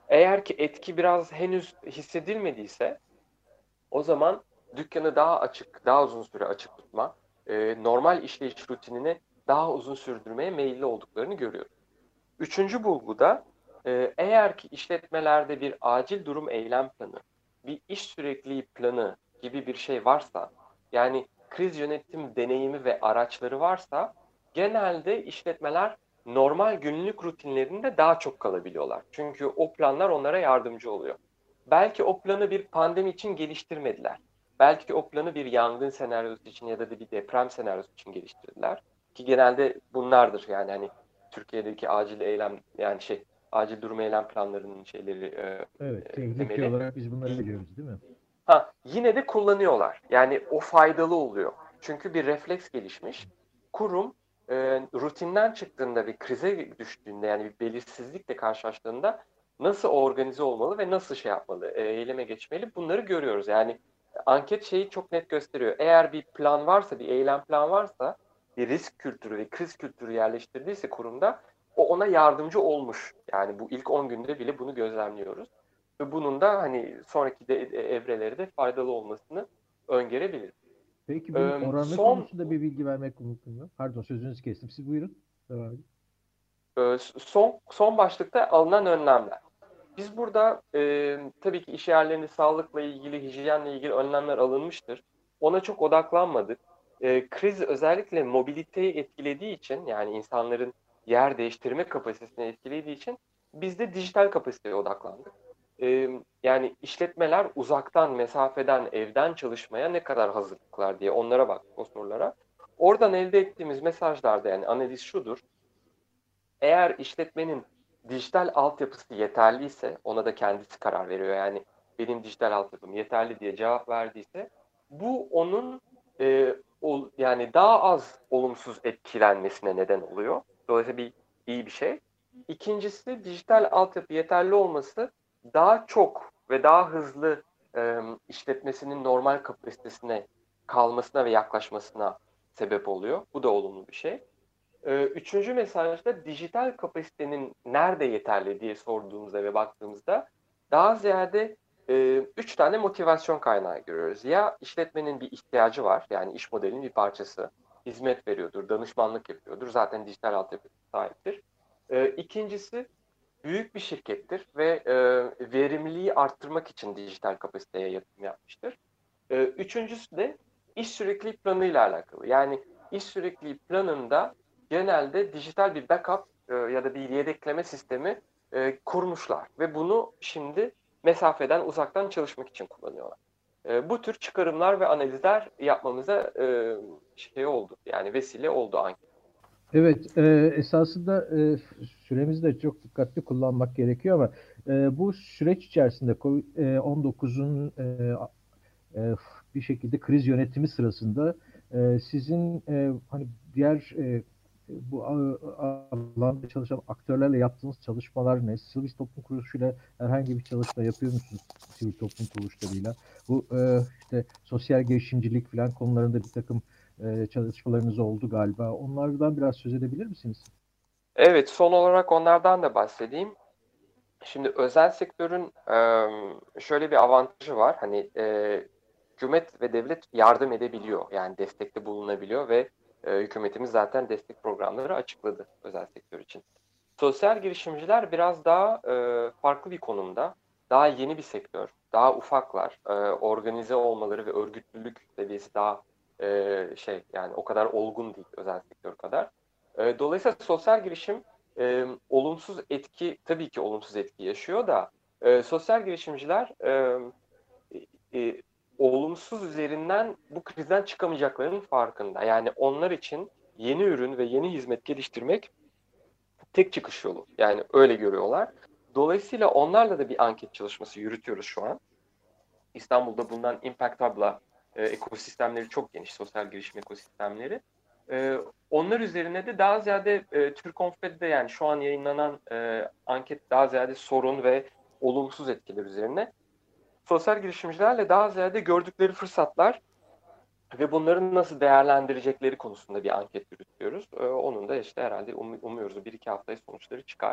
Eğer ki etki biraz henüz hissedilmediyse o zaman dükkanı daha açık, daha uzun süre açık tutma, normal işleyiş rutinini daha uzun sürdürmeye meyilli olduklarını görüyoruz. Üçüncü bulguda eğer ki işletmelerde bir acil durum eylem planı, bir iş sürekliliği planı gibi bir şey varsa, yani kriz yönetim deneyimi ve araçları varsa, genelde işletmeler normal günlük rutinlerinde daha çok kalabiliyorlar. Çünkü o planlar onlara yardımcı oluyor. Belki o planı bir pandemi için geliştirmediler. Belki o planı bir yangın senaryosu için ya da bir deprem senaryosu için geliştirdiler. Ki genelde bunlardır, yani hani Türkiye'deki acil eylem, yani acil durum eylem planlarının şeyleri Evet, tehlike temeli. olarak biz bunları biliyoruz, değil mi? Yine de kullanıyorlar. Yani o faydalı oluyor. Çünkü bir refleks gelişmiş. Kurum rutinden çıktığında ve krize düştüğünde, yani bir belirsizlikle karşılaştığında nasıl organize olmalı ve nasıl şey yapmalı, eyleme geçmeli, bunları görüyoruz. Yani anket şeyi çok net gösteriyor. Eğer bir plan varsa, bir eylem plan varsa, bir risk kültürü ve kriz kültürü yerleştirdiyse kurumda, o ona yardımcı olmuş. Yani bu ilk 10 günde bile bunu gözlemliyoruz. Ve bunun da hani sonraki evreleri de faydalı olmasını öngörebiliriz. Peki bunun oranı Son konusunda bir bilgi vermek mümkün mü? Pardon, sözünüzü kestim. Siz buyurun. Devam edin. son başlıkta alınan önlemler. Biz burada tabii ki iş yerlerinde sağlıkla ilgili, hijyenle ilgili önlemler alınmıştır. Ona çok odaklanmadık. Kriz özellikle mobiliteyi etkilediği için, yani insanların yer değiştirme kapasitesini etkilediği için biz de dijital kapasiteye odaklandık. Yani işletmeler uzaktan, mesafeden, evden çalışmaya ne kadar hazırlıklar diye onlara baktık, o sorulara. Oradan elde ettiğimiz mesajlarda, yani analiz şudur: eğer işletmenin dijital altyapısı yeterliyse, ona da kendisi karar veriyor. Yani benim dijital altyapım yeterli diye cevap verdiyse, bu onun yani daha az olumsuz etkilenmesine neden oluyor. Dolayısıyla iyi bir şey. İkincisi, dijital altyapı yeterli olması daha çok ve daha hızlı işletmesinin normal kapasitesine kalmasına ve yaklaşmasına sebep oluyor. Bu da olumlu bir şey. Üçüncü mesajda dijital kapasitenin nerede yeterli diye sorduğumuzda ve baktığımızda daha ziyade üç tane motivasyon kaynağı görüyoruz. Ya işletmenin bir ihtiyacı var, yani iş modelinin bir parçası, hizmet veriyordur, danışmanlık yapıyordur, zaten dijital altyapı sahiptir. İkincisi, büyük bir şirkettir ve verimliliği arttırmak için dijital kapasiteye yatırım yapmıştır. Üçüncüsü de iş sürekliliği planıyla alakalı. Yani iş sürekliliği planında genelde dijital bir backup ya da bir yedekleme sistemi kurmuşlar ve bunu şimdi mesafeden, uzaktan çalışmak için kullanıyorlar. Bu tür çıkarımlar ve analizler yapmamıza şey oldu, yani vesile oldu anket. Evet, esasında süremizi de çok dikkatli kullanmak gerekiyor ama bu süreç içerisinde COVID-19'un bir şekilde kriz yönetimi sırasında sizin hani diğer bu alanda çalışan aktörlerle yaptığınız çalışmalar ne? Sivil toplum kuruluşuyla herhangi bir çalışma yapıyor musunuz? Sivil toplum kuruluşlarıyla. Bu işte sosyal girişimcilik falan konularında bir takım çalışmalarınız oldu galiba. Onlardan biraz söz edebilir misiniz? Evet, son olarak onlardan da bahsedeyim. Şimdi özel sektörün şöyle bir avantajı var. Hani hükümet ve devlet yardım edebiliyor. Yani destekte bulunabiliyor ve hükümetimiz zaten destek programları açıkladı özel sektör için. Sosyal girişimciler biraz daha farklı bir konumda. Daha yeni bir sektör, daha ufaklar, organize olmaları ve örgütlülük seviyesi daha yani o kadar olgun değil özel sektör kadar. Dolayısıyla sosyal girişim olumsuz etki, tabii ki olumsuz etki yaşıyor da sosyal girişimciler e, olumsuz üzerinden bu krizden çıkamayacaklarının farkında. Yani onlar için yeni ürün ve yeni hizmet geliştirmek tek çıkış yolu. Yani öyle görüyorlar. Dolayısıyla onlarla da bir anket çalışması yürütüyoruz şu an. İstanbul'da bulunan Impact Hub'la ekosistemleri çok geniş, sosyal girişim ekosistemleri. Onlar üzerine de daha ziyade Türk Konfet'te, yani şu an yayınlanan anket daha ziyade sorun ve olumsuz etkiler üzerine. Sosyal girişimcilerle daha ziyade gördükleri fırsatlar ve bunları nasıl değerlendirecekleri konusunda bir anket yürütüyoruz. Onun da işte herhalde umuyoruz 1-2 haftaya sonuçları çıkar.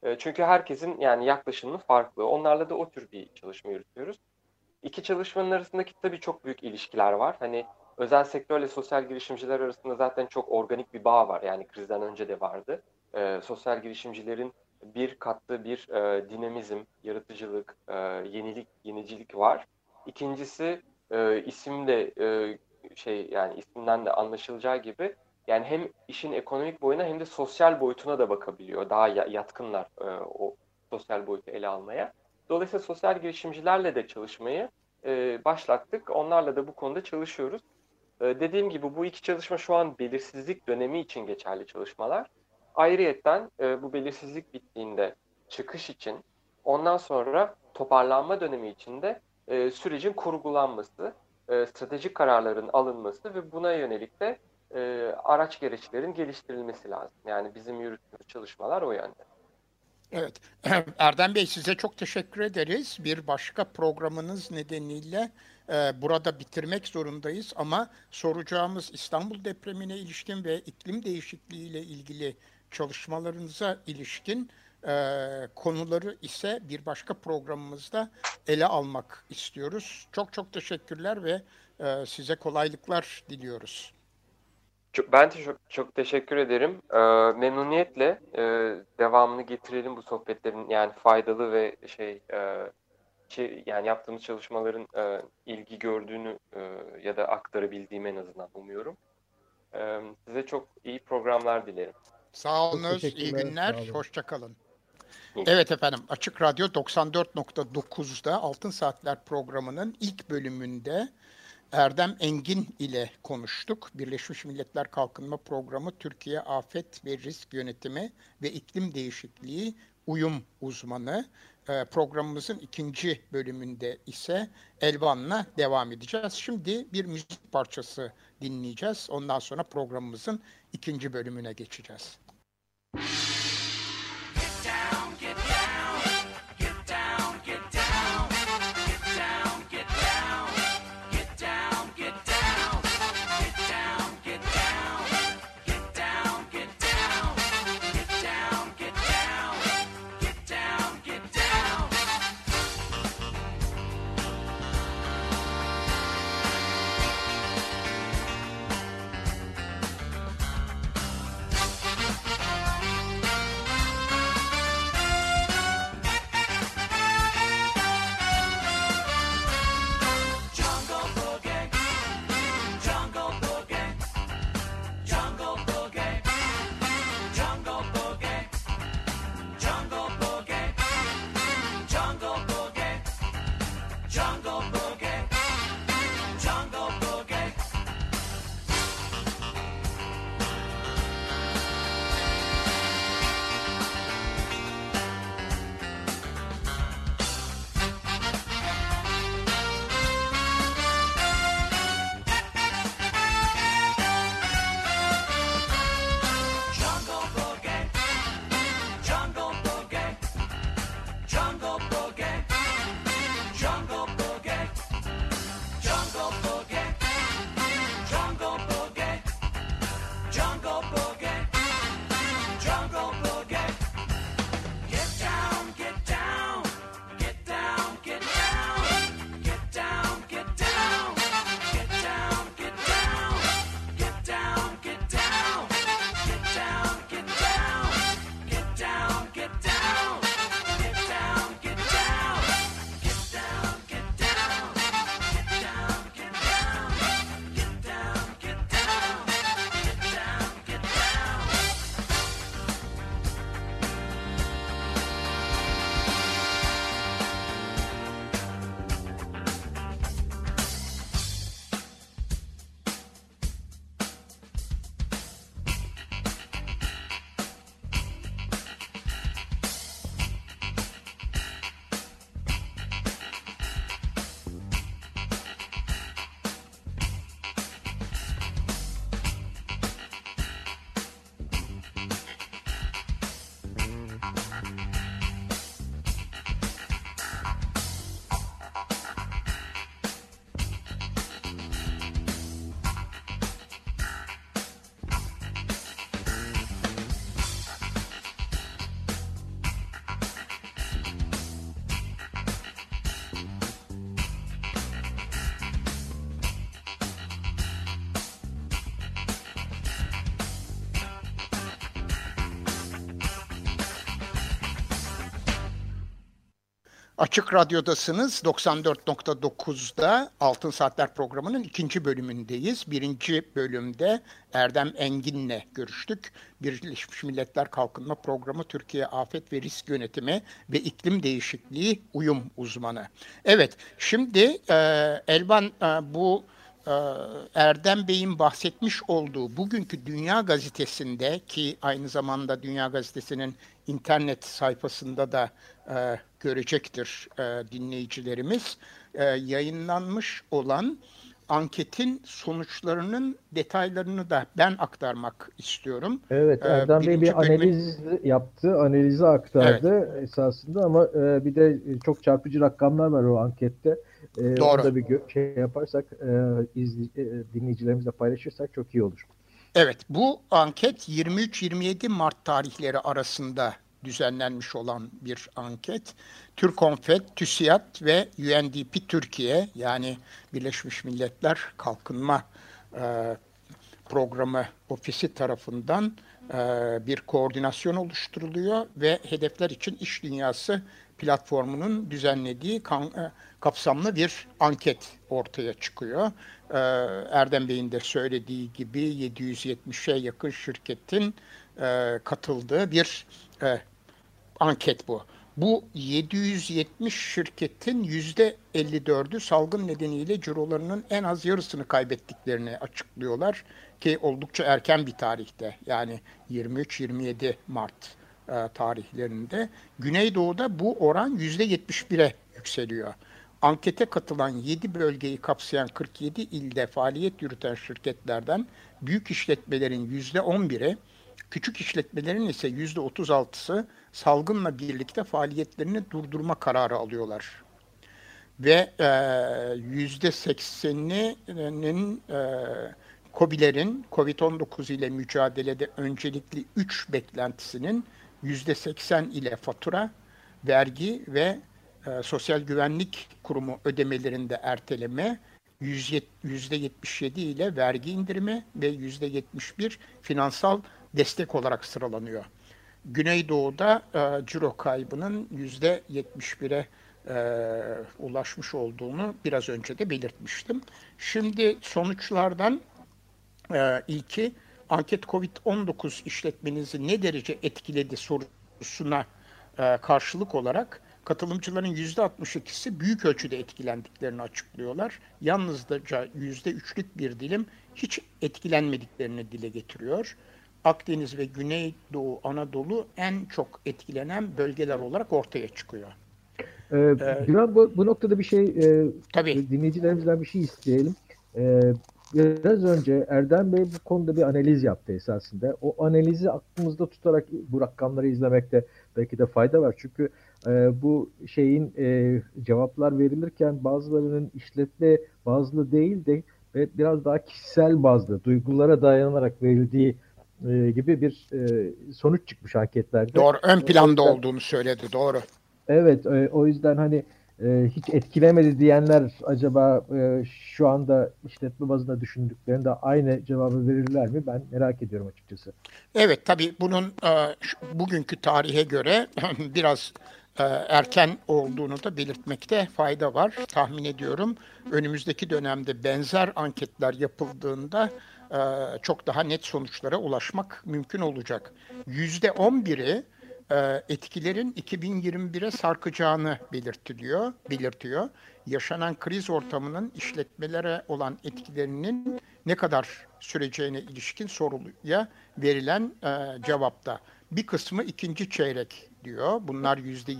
Çünkü herkesin yani yaklaşımı farklı. Onlarla da o tür bir çalışma yürütüyoruz. İki çalışmanın arasındaki tabii çok büyük ilişkiler var. Hani özel sektörle sosyal girişimciler arasında zaten çok organik bir bağ var. Yani krizden önce de vardı. Sosyal girişimcilerin bir kattığı bir dinamizm, yaratıcılık, yenicilik var. İkincisi isim de yani isminden de anlaşılacağı gibi yani hem işin ekonomik boyuna hem de sosyal boyutuna da bakabiliyor. Daha yatkınlar o sosyal boyutu ele almaya. Dolayısıyla sosyal girişimcilerle de çalışmayı başlattık. Onlarla da bu konuda çalışıyoruz. Dediğim gibi bu iki çalışma şu an belirsizlik dönemi için geçerli çalışmalar. Ayrıyetten bu belirsizlik bittiğinde çıkış için ondan sonra toparlanma dönemi içinde sürecin kurgulanması, stratejik kararların alınması ve buna yönelik de araç gereçlerin geliştirilmesi lazım. Yani bizim yürüttüğümüz çalışmalar o yönde. Evet. Erdem Bey size çok teşekkür ederiz. Bir başka programınız nedeniyle burada bitirmek zorundayız ama soracağımız İstanbul depremine ilişkin ve iklim değişikliği ile ilgili çalışmalarınıza ilişkin konuları ise bir başka programımızda ele almak istiyoruz. Çok çok teşekkürler ve size kolaylıklar diliyoruz. Ben de çok teşekkür ederim. Memnuniyetle devamını getirelim bu sohbetlerin yani faydalı ve yani yaptığımız çalışmaların ilgi gördüğünü ya da aktarabildiğimi en azından umuyorum. Size çok iyi programlar dilerim. Sağ Çok olunuz, iyi teşekkürler. günler, Sağ olun. hoşça kalın. Evet efendim, Açık Radyo 94.9'da Altın Saatler programının ilk bölümünde Erdem Engin ile konuştuk. Birleşmiş Milletler Kalkınma Programı Türkiye Afet ve Risk Yönetimi ve İklim Değişikliği Uyum uzmanı. Programımızın ikinci bölümünde ise Elvan'la devam edeceğiz. Şimdi bir müzik parçası dinleyeceğiz. Ondan sonra programımızın ikinci bölümüne geçeceğiz. Açık Radyo'dasınız. 94.9'da Altın Saatler programının ikinci bölümündeyiz. Birinci bölümde Erdem Engin'le görüştük. Birleşmiş Milletler Kalkınma Programı Türkiye Afet ve Risk Yönetimi ve İklim Değişikliği Uyum Uzmanı. Evet, şimdi Elvan bu Erdem Bey'in bahsetmiş olduğu bugünkü Dünya Gazetesi'nde, ki aynı zamanda Dünya Gazetesi'nin internet sayfasında da görecektir dinleyicilerimiz, yayınlanmış olan anketin sonuçlarının detaylarını da ben aktarmak istiyorum. Evet, Erdem Bey bir analiz yaptı, analizi aktardı esasında ama bir de çok çarpıcı rakamlar var o ankette. Doğru. Onu da bir şey yaparsak, dinleyicilerimizle paylaşırsak çok iyi olur. Evet, bu anket 23-27 Mart tarihleri arasında düzenlenmiş olan bir anket. Türkonfet, TÜSİAD ve UNDP Türkiye, yani Birleşmiş Milletler Kalkınma Programı Ofisi tarafından bir koordinasyon oluşturuluyor ve Hedefler için İş Dünyası platformunun düzenlediği kapsamlı bir anket ortaya çıkıyor. Erdem Bey'in de söylediği gibi 770'e yakın şirketin katıldığı bir anket bu. Bu 770 şirketin %54'ü salgın nedeniyle cirolarının en az yarısını kaybettiklerini açıklıyorlar ki oldukça erken bir tarihte, yani 23-27 Mart tarihlerinde. Güneydoğu'da bu oran %71'e yükseliyor. Ankete katılan 7 bölgeyi kapsayan 47 ilde faaliyet yürüten şirketlerden büyük işletmelerin %11'i, küçük işletmelerin ise %36'sı salgınla birlikte faaliyetlerini durdurma kararı alıyorlar. Ve %80'inin KOBİ'lerin COVID-19 ile mücadelede öncelikli 3 beklentisinin %80 ile fatura, vergi ve Sosyal Güvenlik Kurumu ödemelerinde erteleme, %77 ile vergi indirimi ve %71 finansal destek olarak sıralanıyor. Güneydoğu'da ciro kaybının %71'e ulaşmış olduğunu biraz önce de belirtmiştim. Şimdi sonuçlardan ilki, anket COVID-19 işletmenizi ne derece etkiledi sorusuna karşılık olarak katılımcıların %62'si büyük ölçüde etkilendiklerini açıklıyorlar. Yalnızca %3'lük bir dilim hiç etkilenmediklerini dile getiriyor. Akdeniz ve Güneydoğu Anadolu en çok etkilenen bölgeler olarak ortaya çıkıyor. Güven, bu noktada bir şey, dinleyicilerimizden bir şey isteyelim. Biraz önce Erdem Bey bu konuda bir analiz yaptı esasında. O analizi aklımızda tutarak bu rakamları izlemekte belki de fayda var. Çünkü bu şeyin cevaplar verilirken bazılarının işletme bazlı değil de biraz daha kişisel bazlı, duygulara dayanarak verildiği gibi bir sonuç çıkmış anketlerde. Doğru, ön planda olduğunu söyledi, doğru. Evet, o yüzden hani hiç etkilemedi diyenler acaba şu anda işletme bazında düşündüklerinde aynı cevabı verirler mi? Ben merak ediyorum açıkçası. Evet, tabii bunun bugünkü tarihe göre biraz erken olduğunu da belirtmekte fayda var. Tahmin ediyorum önümüzdeki dönemde benzer anketler yapıldığında çok daha net sonuçlara ulaşmak mümkün olacak. %11'i etkilerin 2021'e sarkacağını belirtiyor. Yaşanan kriz ortamının işletmelere olan etkilerinin ne kadar süreceğine ilişkin soruya verilen cevapta. Bir kısmı ikinci çeyrek diyor. Bunlar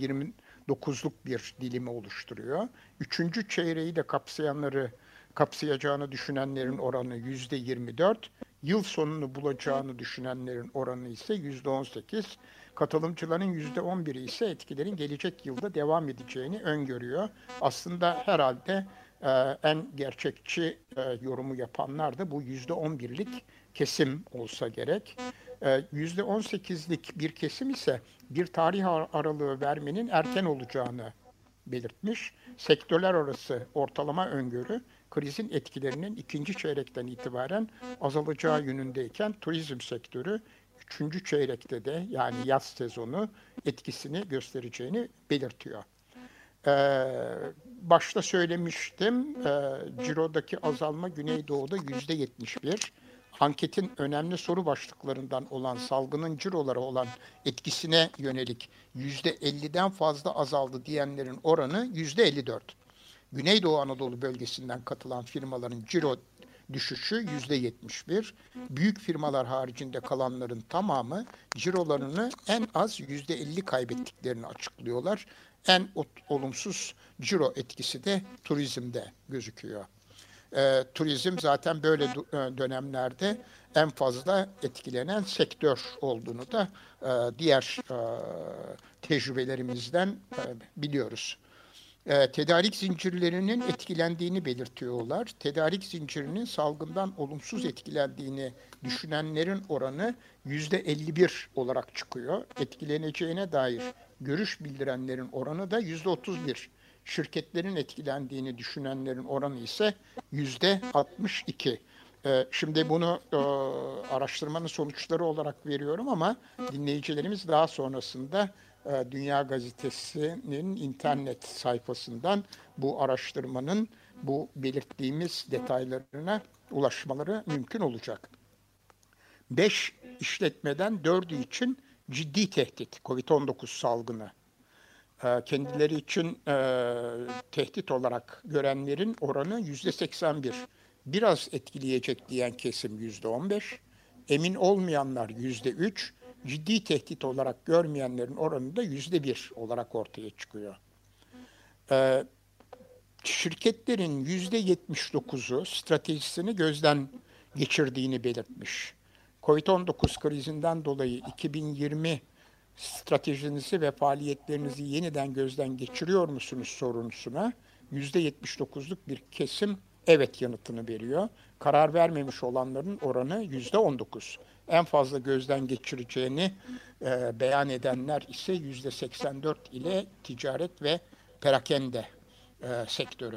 %29'luk bir dilimi oluşturuyor. Üçüncü çeyreği de kapsayacağını düşünenlerin oranı %24. Yıl sonunu bulacağını düşünenlerin oranı ise %18. Katılımcıların %11'i ise etkilerin gelecek yılda devam edeceğini öngörüyor. Aslında herhalde en gerçekçi yorumu yapanlar da bu %11'lik kesim olsa gerek. %18'lik bir kesim ise bir tarih aralığı vermenin erken olacağını belirtmiş. Sektörler arası ortalama öngörü krizin etkilerinin ikinci çeyrekten itibaren azalacağı yönündeyken turizm sektörü üçüncü çeyrekte de, yani yaz sezonu, etkisini göstereceğini belirtiyor. Başta söylemiştim, cirodaki azalma Güneydoğu'da %71. Anketin önemli soru başlıklarından olan salgının cirolara olan etkisine yönelik %50'den fazla azaldı diyenlerin oranı %54. Güneydoğu Anadolu bölgesinden katılan firmaların ciro düşüşü %71. Büyük firmalar haricinde kalanların tamamı cirolarını en az %50 kaybettiklerini açıklıyorlar. En olumsuz ciro etkisi de turizmde gözüküyor. Turizm zaten böyle dönemlerde en fazla etkilenen sektör olduğunu da diğer tecrübelerimizden biliyoruz. Tedarik zincirlerinin etkilendiğini belirtiyorlar. Tedarik zincirinin salgından olumsuz etkilendiğini düşünenlerin oranı %51 olarak çıkıyor. Etkileneceğine dair görüş bildirenlerin oranı da %31. Şirketlerin etkilendiğini düşünenlerin oranı ise %62. Şimdi bunu araştırmanın sonuçları olarak veriyorum ama dinleyicilerimiz daha sonrasında Dünya Gazetesi'nin internet sayfasından bu araştırmanın bu belirttiğimiz detaylarına ulaşmaları mümkün olacak. 5 işletmeden 4'ü için ciddi tehdit COVID-19 salgını. Kendileri için tehdit olarak görenlerin oranı %81. Biraz etkileyecek diyen kesim %15. Emin olmayanlar %3. Ciddi tehdit olarak görmeyenlerin oranı da %1 olarak ortaya çıkıyor. Şirketlerin %79'u stratejisini gözden geçirdiğini belirtmiş. COVID-19 krizinden dolayı 2020 stratejinizi ve faaliyetlerinizi yeniden gözden geçiriyor musunuz sorusuna %79'luk bir kesim evet yanıtını veriyor. Karar vermemiş olanların oranı %19. En fazla gözden geçireceğini beyan edenler ise %84 ile ticaret ve perakende sektörü.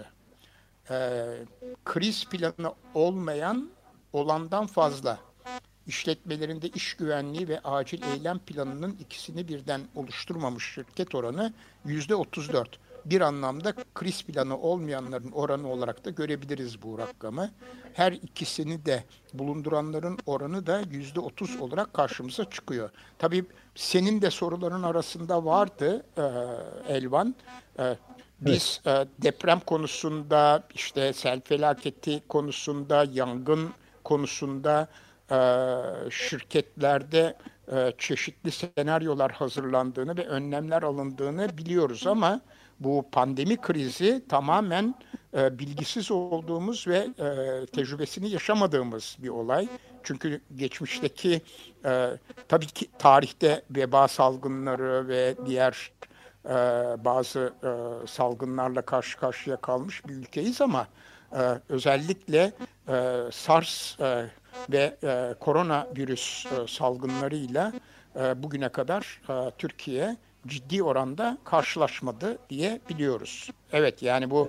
Kriz planı olmayan olandan fazla. İşletmelerinde iş güvenliği ve acil eylem planının ikisini birden oluşturmamış şirket oranı %34. Bir anlamda kriz planı olmayanların oranı olarak da görebiliriz bu rakamı. Her ikisini de bulunduranların oranı da %30 olarak karşımıza çıkıyor. Tabii senin de soruların arasında vardı Elvan. Biz deprem konusunda, işte sel felaketi konusunda, yangın konusunda şirketlerde çeşitli senaryolar hazırlandığını ve önlemler alındığını biliyoruz ama bu pandemi krizi tamamen bilgisiz olduğumuz ve tecrübesini yaşamadığımız bir olay. Çünkü geçmişteki tabii ki tarihte veba salgınları ve diğer bazı salgınlarla karşı karşıya kalmış bir ülkeyiz ama özellikle SARS ve koronavirüs salgınlarıyla bugüne kadar Türkiye ciddi oranda karşılaşmadı diye biliyoruz. Evet, yani bu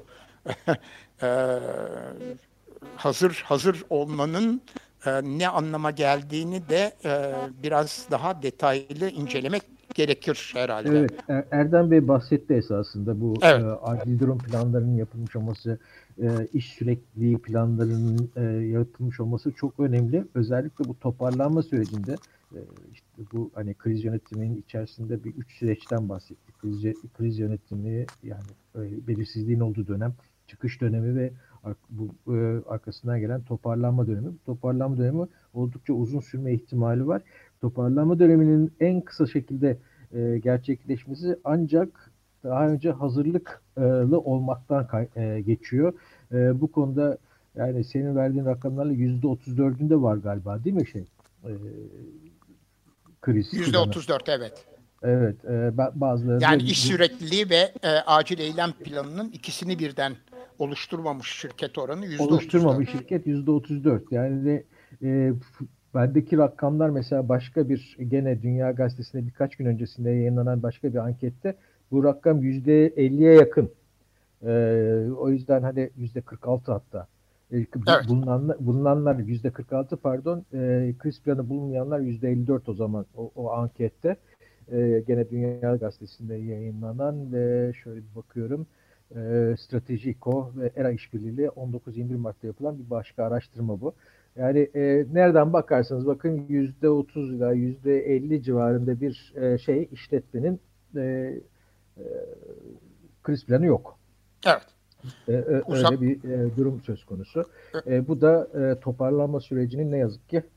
hazır olmanın ne anlama geldiğini de biraz daha detaylı incelemek gerekir herhalde. Evet, Erdem Bey bahsetti esasında bu evet. Acil durum planlarının yapılmış olması, iş sürekliliği planlarının yapılmış olması çok önemli. Özellikle bu toparlanma sürecinde işte bu hani kriz yönetiminin içerisinde bir 3 süreçten bahsettik. Kriz yönetimi, yani belirsizliğin olduğu dönem, çıkış dönemi ve bu arkasından gelen toparlanma dönemi. Toparlanma dönemi oldukça uzun sürme ihtimali var. Toparlanma döneminin en kısa şekilde gerçekleşmesi ancak daha önce hazırlıklı olmaktan geçiyor. Bu konuda yani senin verdiğin rakamlarla %34'ünde var galiba, değil mi kriz %34 planı? Evet. Evet. Bazıları yani iş sürekliliği ve acil eylem planının ikisini birden oluşturmamış şirket oranı %34. Oluşturmamış şirket %34. Yani de bendeki rakamlar mesela başka bir, gene Dünya Gazetesi'nde birkaç gün öncesinde yayınlanan başka bir ankette bu rakam %50'ye yakın. O yüzden hani %46 hatta. Evet. Bulunanlar %46 pardon. Kriz planı bulunmayanlar %54 o zaman o ankette. Gene Dünya Gazetesi'nde yayınlanan ve şöyle bir bakıyorum. Stratejiko ve ERA işbirliğiyle 19-21 Mart'ta yapılan bir başka araştırma bu. Yani nereden bakarsanız bakın %30 ila %50 civarında bir işletmenin e, kriz planı yok. Evet. Öyle bir durum söz konusu. Bu da toparlanma sürecinin ne yazık ki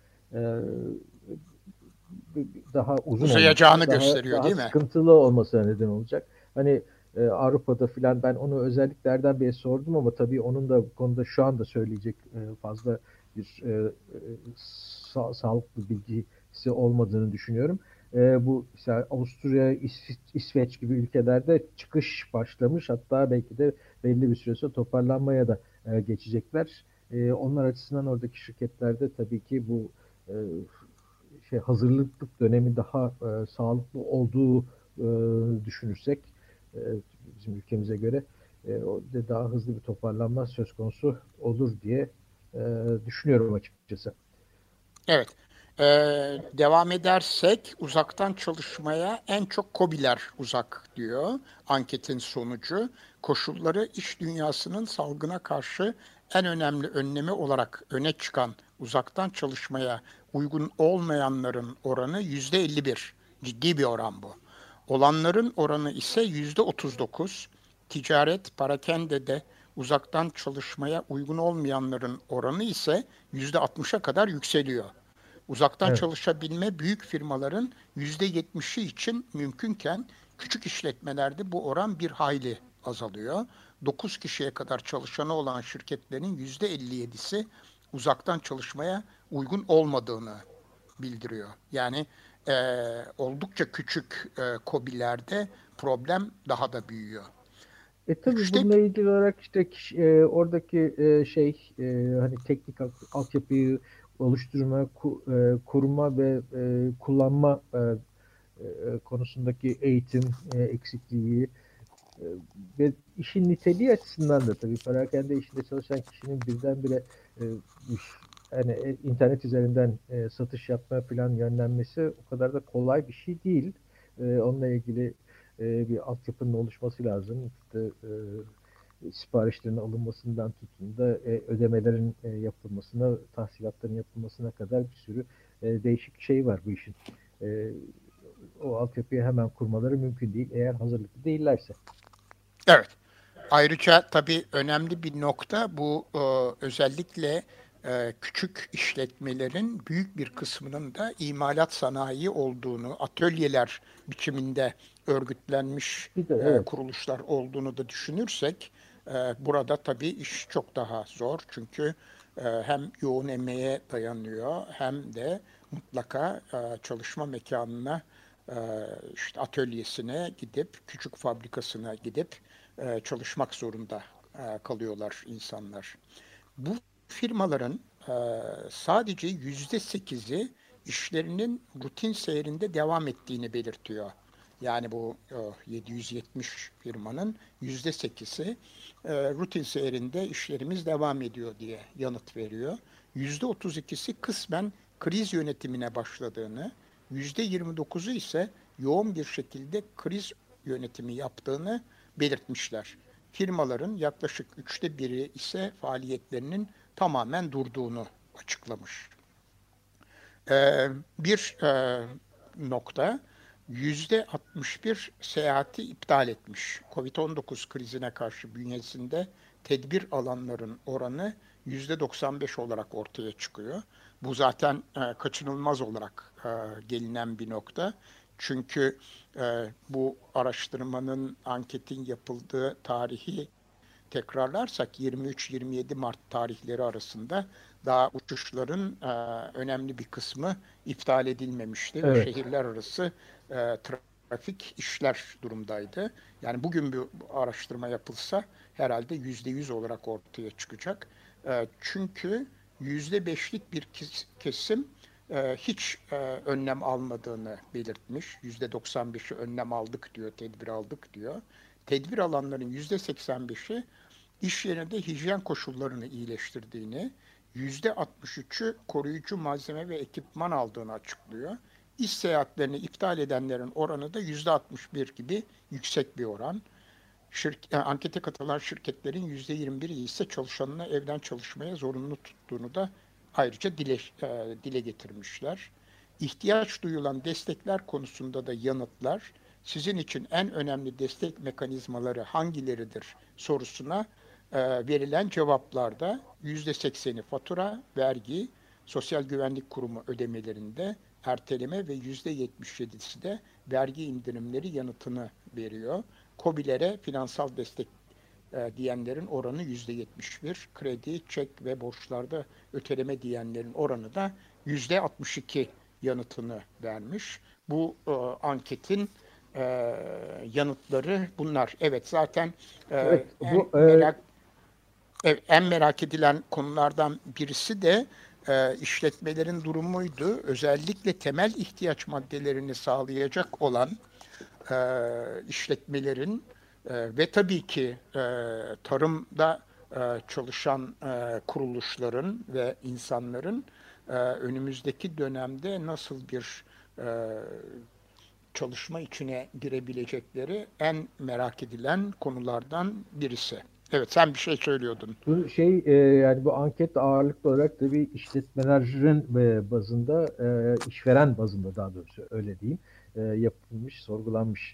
daha uzun uzayacağını olması, gösteriyor, değil mi? sıkıntılı olmasına neden olacak. Hani Avrupa'da filan ben onu özellikle Erdem Bey'e sordum ama tabii onun da bu konuda şu anda söyleyecek fazla bir sağlıklı bilgisi olmadığını düşünüyorum. Bu mesela Avusturya, İsveç gibi ülkelerde çıkış başlamış. Hatta belki de belli bir süre sonra toparlanmaya da geçecekler. Onlar açısından oradaki şirketlerde tabii ki bu hazırlıklık dönemi daha sağlıklı olduğu düşünürsek bizim ülkemize göre daha hızlı bir toparlanma söz konusu olur diye düşünüyorum açıkçası. Evet. Devam edersek uzaktan çalışmaya en çok KOBİ'ler uzak diyor anketin sonucu. Koşulları iş dünyasının salgına karşı en önemli önlemi olarak öne çıkan uzaktan çalışmaya uygun olmayanların oranı %51. Ciddi bir oran bu. Olanların oranı ise %39. Ticaret, parakendede uzaktan çalışmaya uygun olmayanların oranı ise %60'a kadar yükseliyor. Uzaktan Evet. çalışabilme büyük firmaların %70'i için mümkünken küçük işletmelerde bu oran bir hayli azalıyor. 9 kişiye kadar çalışanı olan şirketlerin %57'si uzaktan çalışmaya uygun olmadığını bildiriyor. Yani oldukça küçük KOBİ'lerde problem daha da büyüyor. Tabii Üçte bununla ilgili olarak işte oradaki hani teknik altyapıyı oluşturma, koruma ve kullanma konusundaki eğitim eksikliği e, ve işin niteliği açısından da tabii perakende işinde çalışan kişinin birdenbire e, hani internet üzerinden satış yapma falan yönlenmesi o kadar da kolay bir şey değil. Onunla ilgili bir altyapının oluşması lazım. İşte, siparişlerin alınmasından tutun da ödemelerin yapılmasına, tahsilatların yapılmasına kadar bir sürü değişik şey var bu işin. E, O altyapıyı hemen kurmaları mümkün değil eğer hazırlıklı değillerse. Evet. Ayrıca tabii önemli bir nokta bu özellikle küçük işletmelerin büyük bir kısmının da imalat sanayi olduğunu, atölyeler biçiminde örgütlenmiş Bir de evet. kuruluşlar olduğunu da düşünürsek burada tabii iş çok daha zor. Çünkü hem yoğun emeğe dayanıyor hem de mutlaka çalışma mekanına, e, işte atölyesine gidip, küçük fabrikasına gidip çalışmak zorunda kalıyorlar insanlar. Bu firmaların sadece %8'i işlerinin rutin seyrinde devam ettiğini belirtiyor. Yani bu 770 firmanın %8'i rutin seyrinde işlerimiz devam ediyor diye yanıt veriyor. %32'si kısmen kriz yönetimine başladığını, %29'u ise yoğun bir şekilde kriz yönetimi yaptığını belirtmişler. Firmaların yaklaşık 1/3 ise faaliyetlerinin tamamen durduğunu açıklamış. Bir nokta, %61 seyahati iptal etmiş. Covid-19 krizine karşı bünyesinde tedbir alanların oranı %95 olarak ortaya çıkıyor. Bu zaten kaçınılmaz olarak gelinen bir nokta. Çünkü bu araştırmanın, anketin yapıldığı tarihi tekrarlarsak 23-27 Mart tarihleri arasında daha uçuşların önemli bir kısmı iptal edilmemişti ve Evet. şehirler arası trafik işler durumdaydı. Yani bugün bir araştırma yapılsa herhalde %100 olarak ortaya çıkacak. Çünkü %5'lik bir kesim hiç önlem almadığını belirtmiş. %95'i önlem aldık diyor, tedbir aldık diyor. Tedbir alanların %85'i iş yerinde hijyen koşullarını iyileştirdiğini, %63'ü koruyucu malzeme ve ekipman aldığını açıklıyor. İş seyahatlerini iptal edenlerin oranı da %61 gibi yüksek bir oran. Ankete katılan şirketlerin %21'i ise çalışanını evden çalışmaya zorunlu tuttuğunu da ayrıca dile getirmişler. İhtiyaç duyulan destekler konusunda da yanıtlar, sizin için en önemli destek mekanizmaları hangileridir sorusuna verilen cevaplarda %80'i fatura, vergi, Sosyal Güvenlik Kurumu ödemelerinde erteleme ve %77'si de vergi indirimleri yanıtını veriyor. KOBİ'lere finansal destek diyenlerin oranı %71, kredi, çek ve borçlarda öteleme diyenlerin oranı da %62 yanıtını vermiş. Bu anketin yanıtları bunlar. Evet, zaten Evet, en merak edilen konulardan birisi de işletmelerin durumuydu. Özellikle temel ihtiyaç maddelerini sağlayacak olan işletmelerin ve tabii ki tarımda çalışan kuruluşların ve insanların önümüzdeki dönemde nasıl bir çalışma içine girebilecekleri en merak edilen konulardan birisi. Evet, sen bir şey söylüyordun. Bu yani bu anket ağırlıklı olarak da bir işletmelerin bazında, işveren bazında daha doğrusu öyle diyeyim, yapılmış, sorgulanmış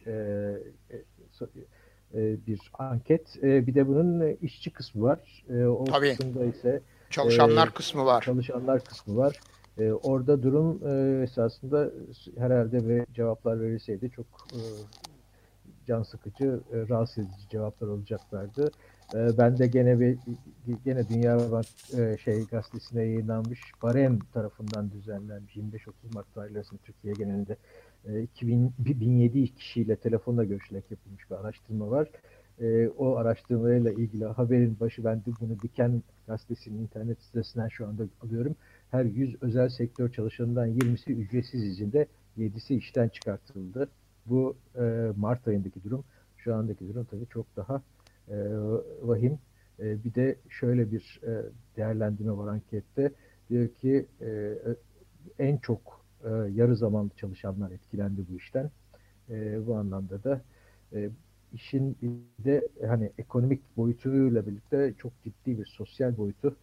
bir anket. Bir de bunun işçi kısmı var. O Tabii. kısımda ise Çalışanlar kısmı var. Çalışanlar kısmı var. Orada durum esasında herhalde ve cevaplar verilseydi çok can sıkıcı, rahatsız edici cevaplar olacaklardı. Ben de gene Dünya Bank gazetesine yayınlanmış, Barem tarafından düzenlenmiş 25-30 Mart tarihleri arasında Türkiye genelinde 1700 kişiyle telefonla görüşerek yapılmış bir araştırma var. O araştırmayla ilgili haberin başı, ben de bunu Diken gazetesinin internet sitesinden şu anda alıyorum. Her 100 özel sektör çalışanından 20'si ücretsiz izinde, 7'si işten çıkartıldı. Bu Mart ayındaki durum. Şu andaki durum tabii çok daha vahim. Bir de şöyle bir değerlendirme var ankette. Diyor ki en çok yarı zamanlı çalışanlar etkilendi bu işten. Bu anlamda da işin bir de hani ekonomik boyutuyla birlikte çok ciddi bir sosyal boyutu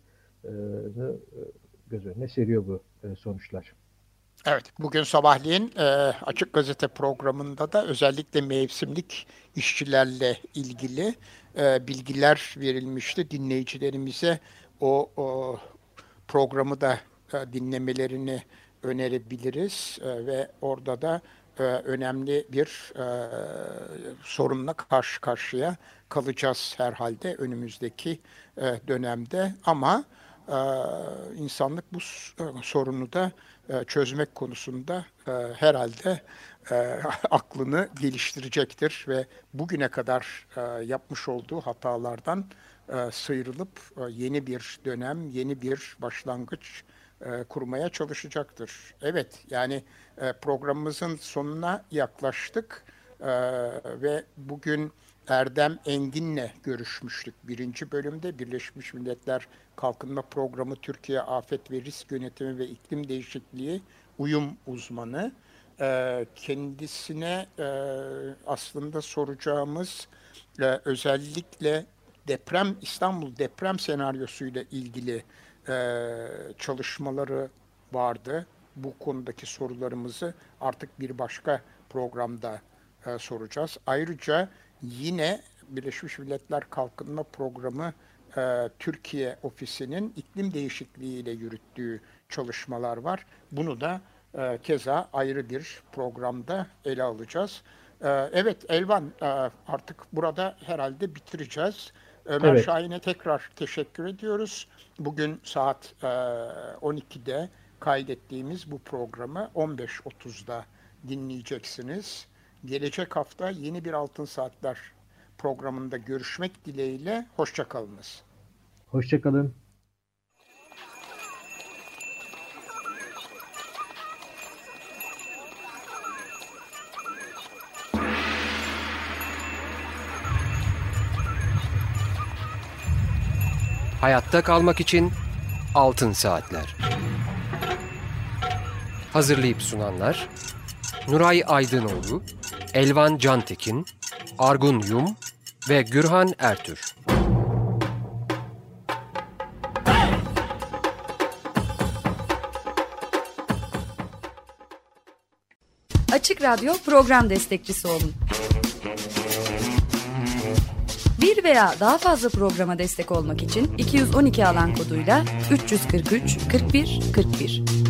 göz önüne seriyor bu sonuçlar. Evet, bugün sabahleyin Açık Gazete programında da özellikle mevsimlik işçilerle ilgili bilgiler verilmişti. Dinleyicilerimize o programı da dinlemelerini önerebiliriz ve orada da önemli bir sorunla karşı karşıya kalacağız herhalde önümüzdeki dönemde. Ama insanlık bu sorunu da çözmek konusunda herhalde aklını geliştirecektir ve bugüne kadar yapmış olduğu hatalardan sıyrılıp yeni bir dönem, yeni bir başlangıç kurmaya çalışacaktır. Evet, yani programımızın sonuna yaklaştık ve bugün Erdem Engin'le görüşmüştük. Birinci bölümde Birleşmiş Milletler Kalkınma Programı Türkiye Afet ve Risk Yönetimi ve İklim Değişikliği uyum uzmanı. Kendisine aslında soracağımız özellikle İstanbul deprem senaryosuyla ilgili çalışmaları vardı. Bu konudaki sorularımızı artık bir başka programda soracağız. Ayrıca yine Birleşmiş Milletler Kalkınma Programı Türkiye Ofisi'nin iklim değişikliği ile yürüttüğü çalışmalar var. Bunu da keza ayrı bir programda ele alacağız. Evet Elvan, artık burada herhalde bitireceğiz. Ömer Evet. Şahin'e tekrar teşekkür ediyoruz. Bugün saat 12'de kaydettiğimiz bu programı 15.30'da dinleyeceksiniz. Gelecek hafta yeni bir Altın Saatler programında görüşmek dileğiyle. Hoşça kalınız. Hoşça kalın. Hayatta kalmak için Altın Saatler. Hazırlayıp sunanlar Nuray Aydınoğlu, Elvan Cantekin, Argun Yum ve Gürhan Ertür. Açık Radyo program destekçisi olun. Bir veya daha fazla programa destek olmak için 212 alan koduyla 343 41 41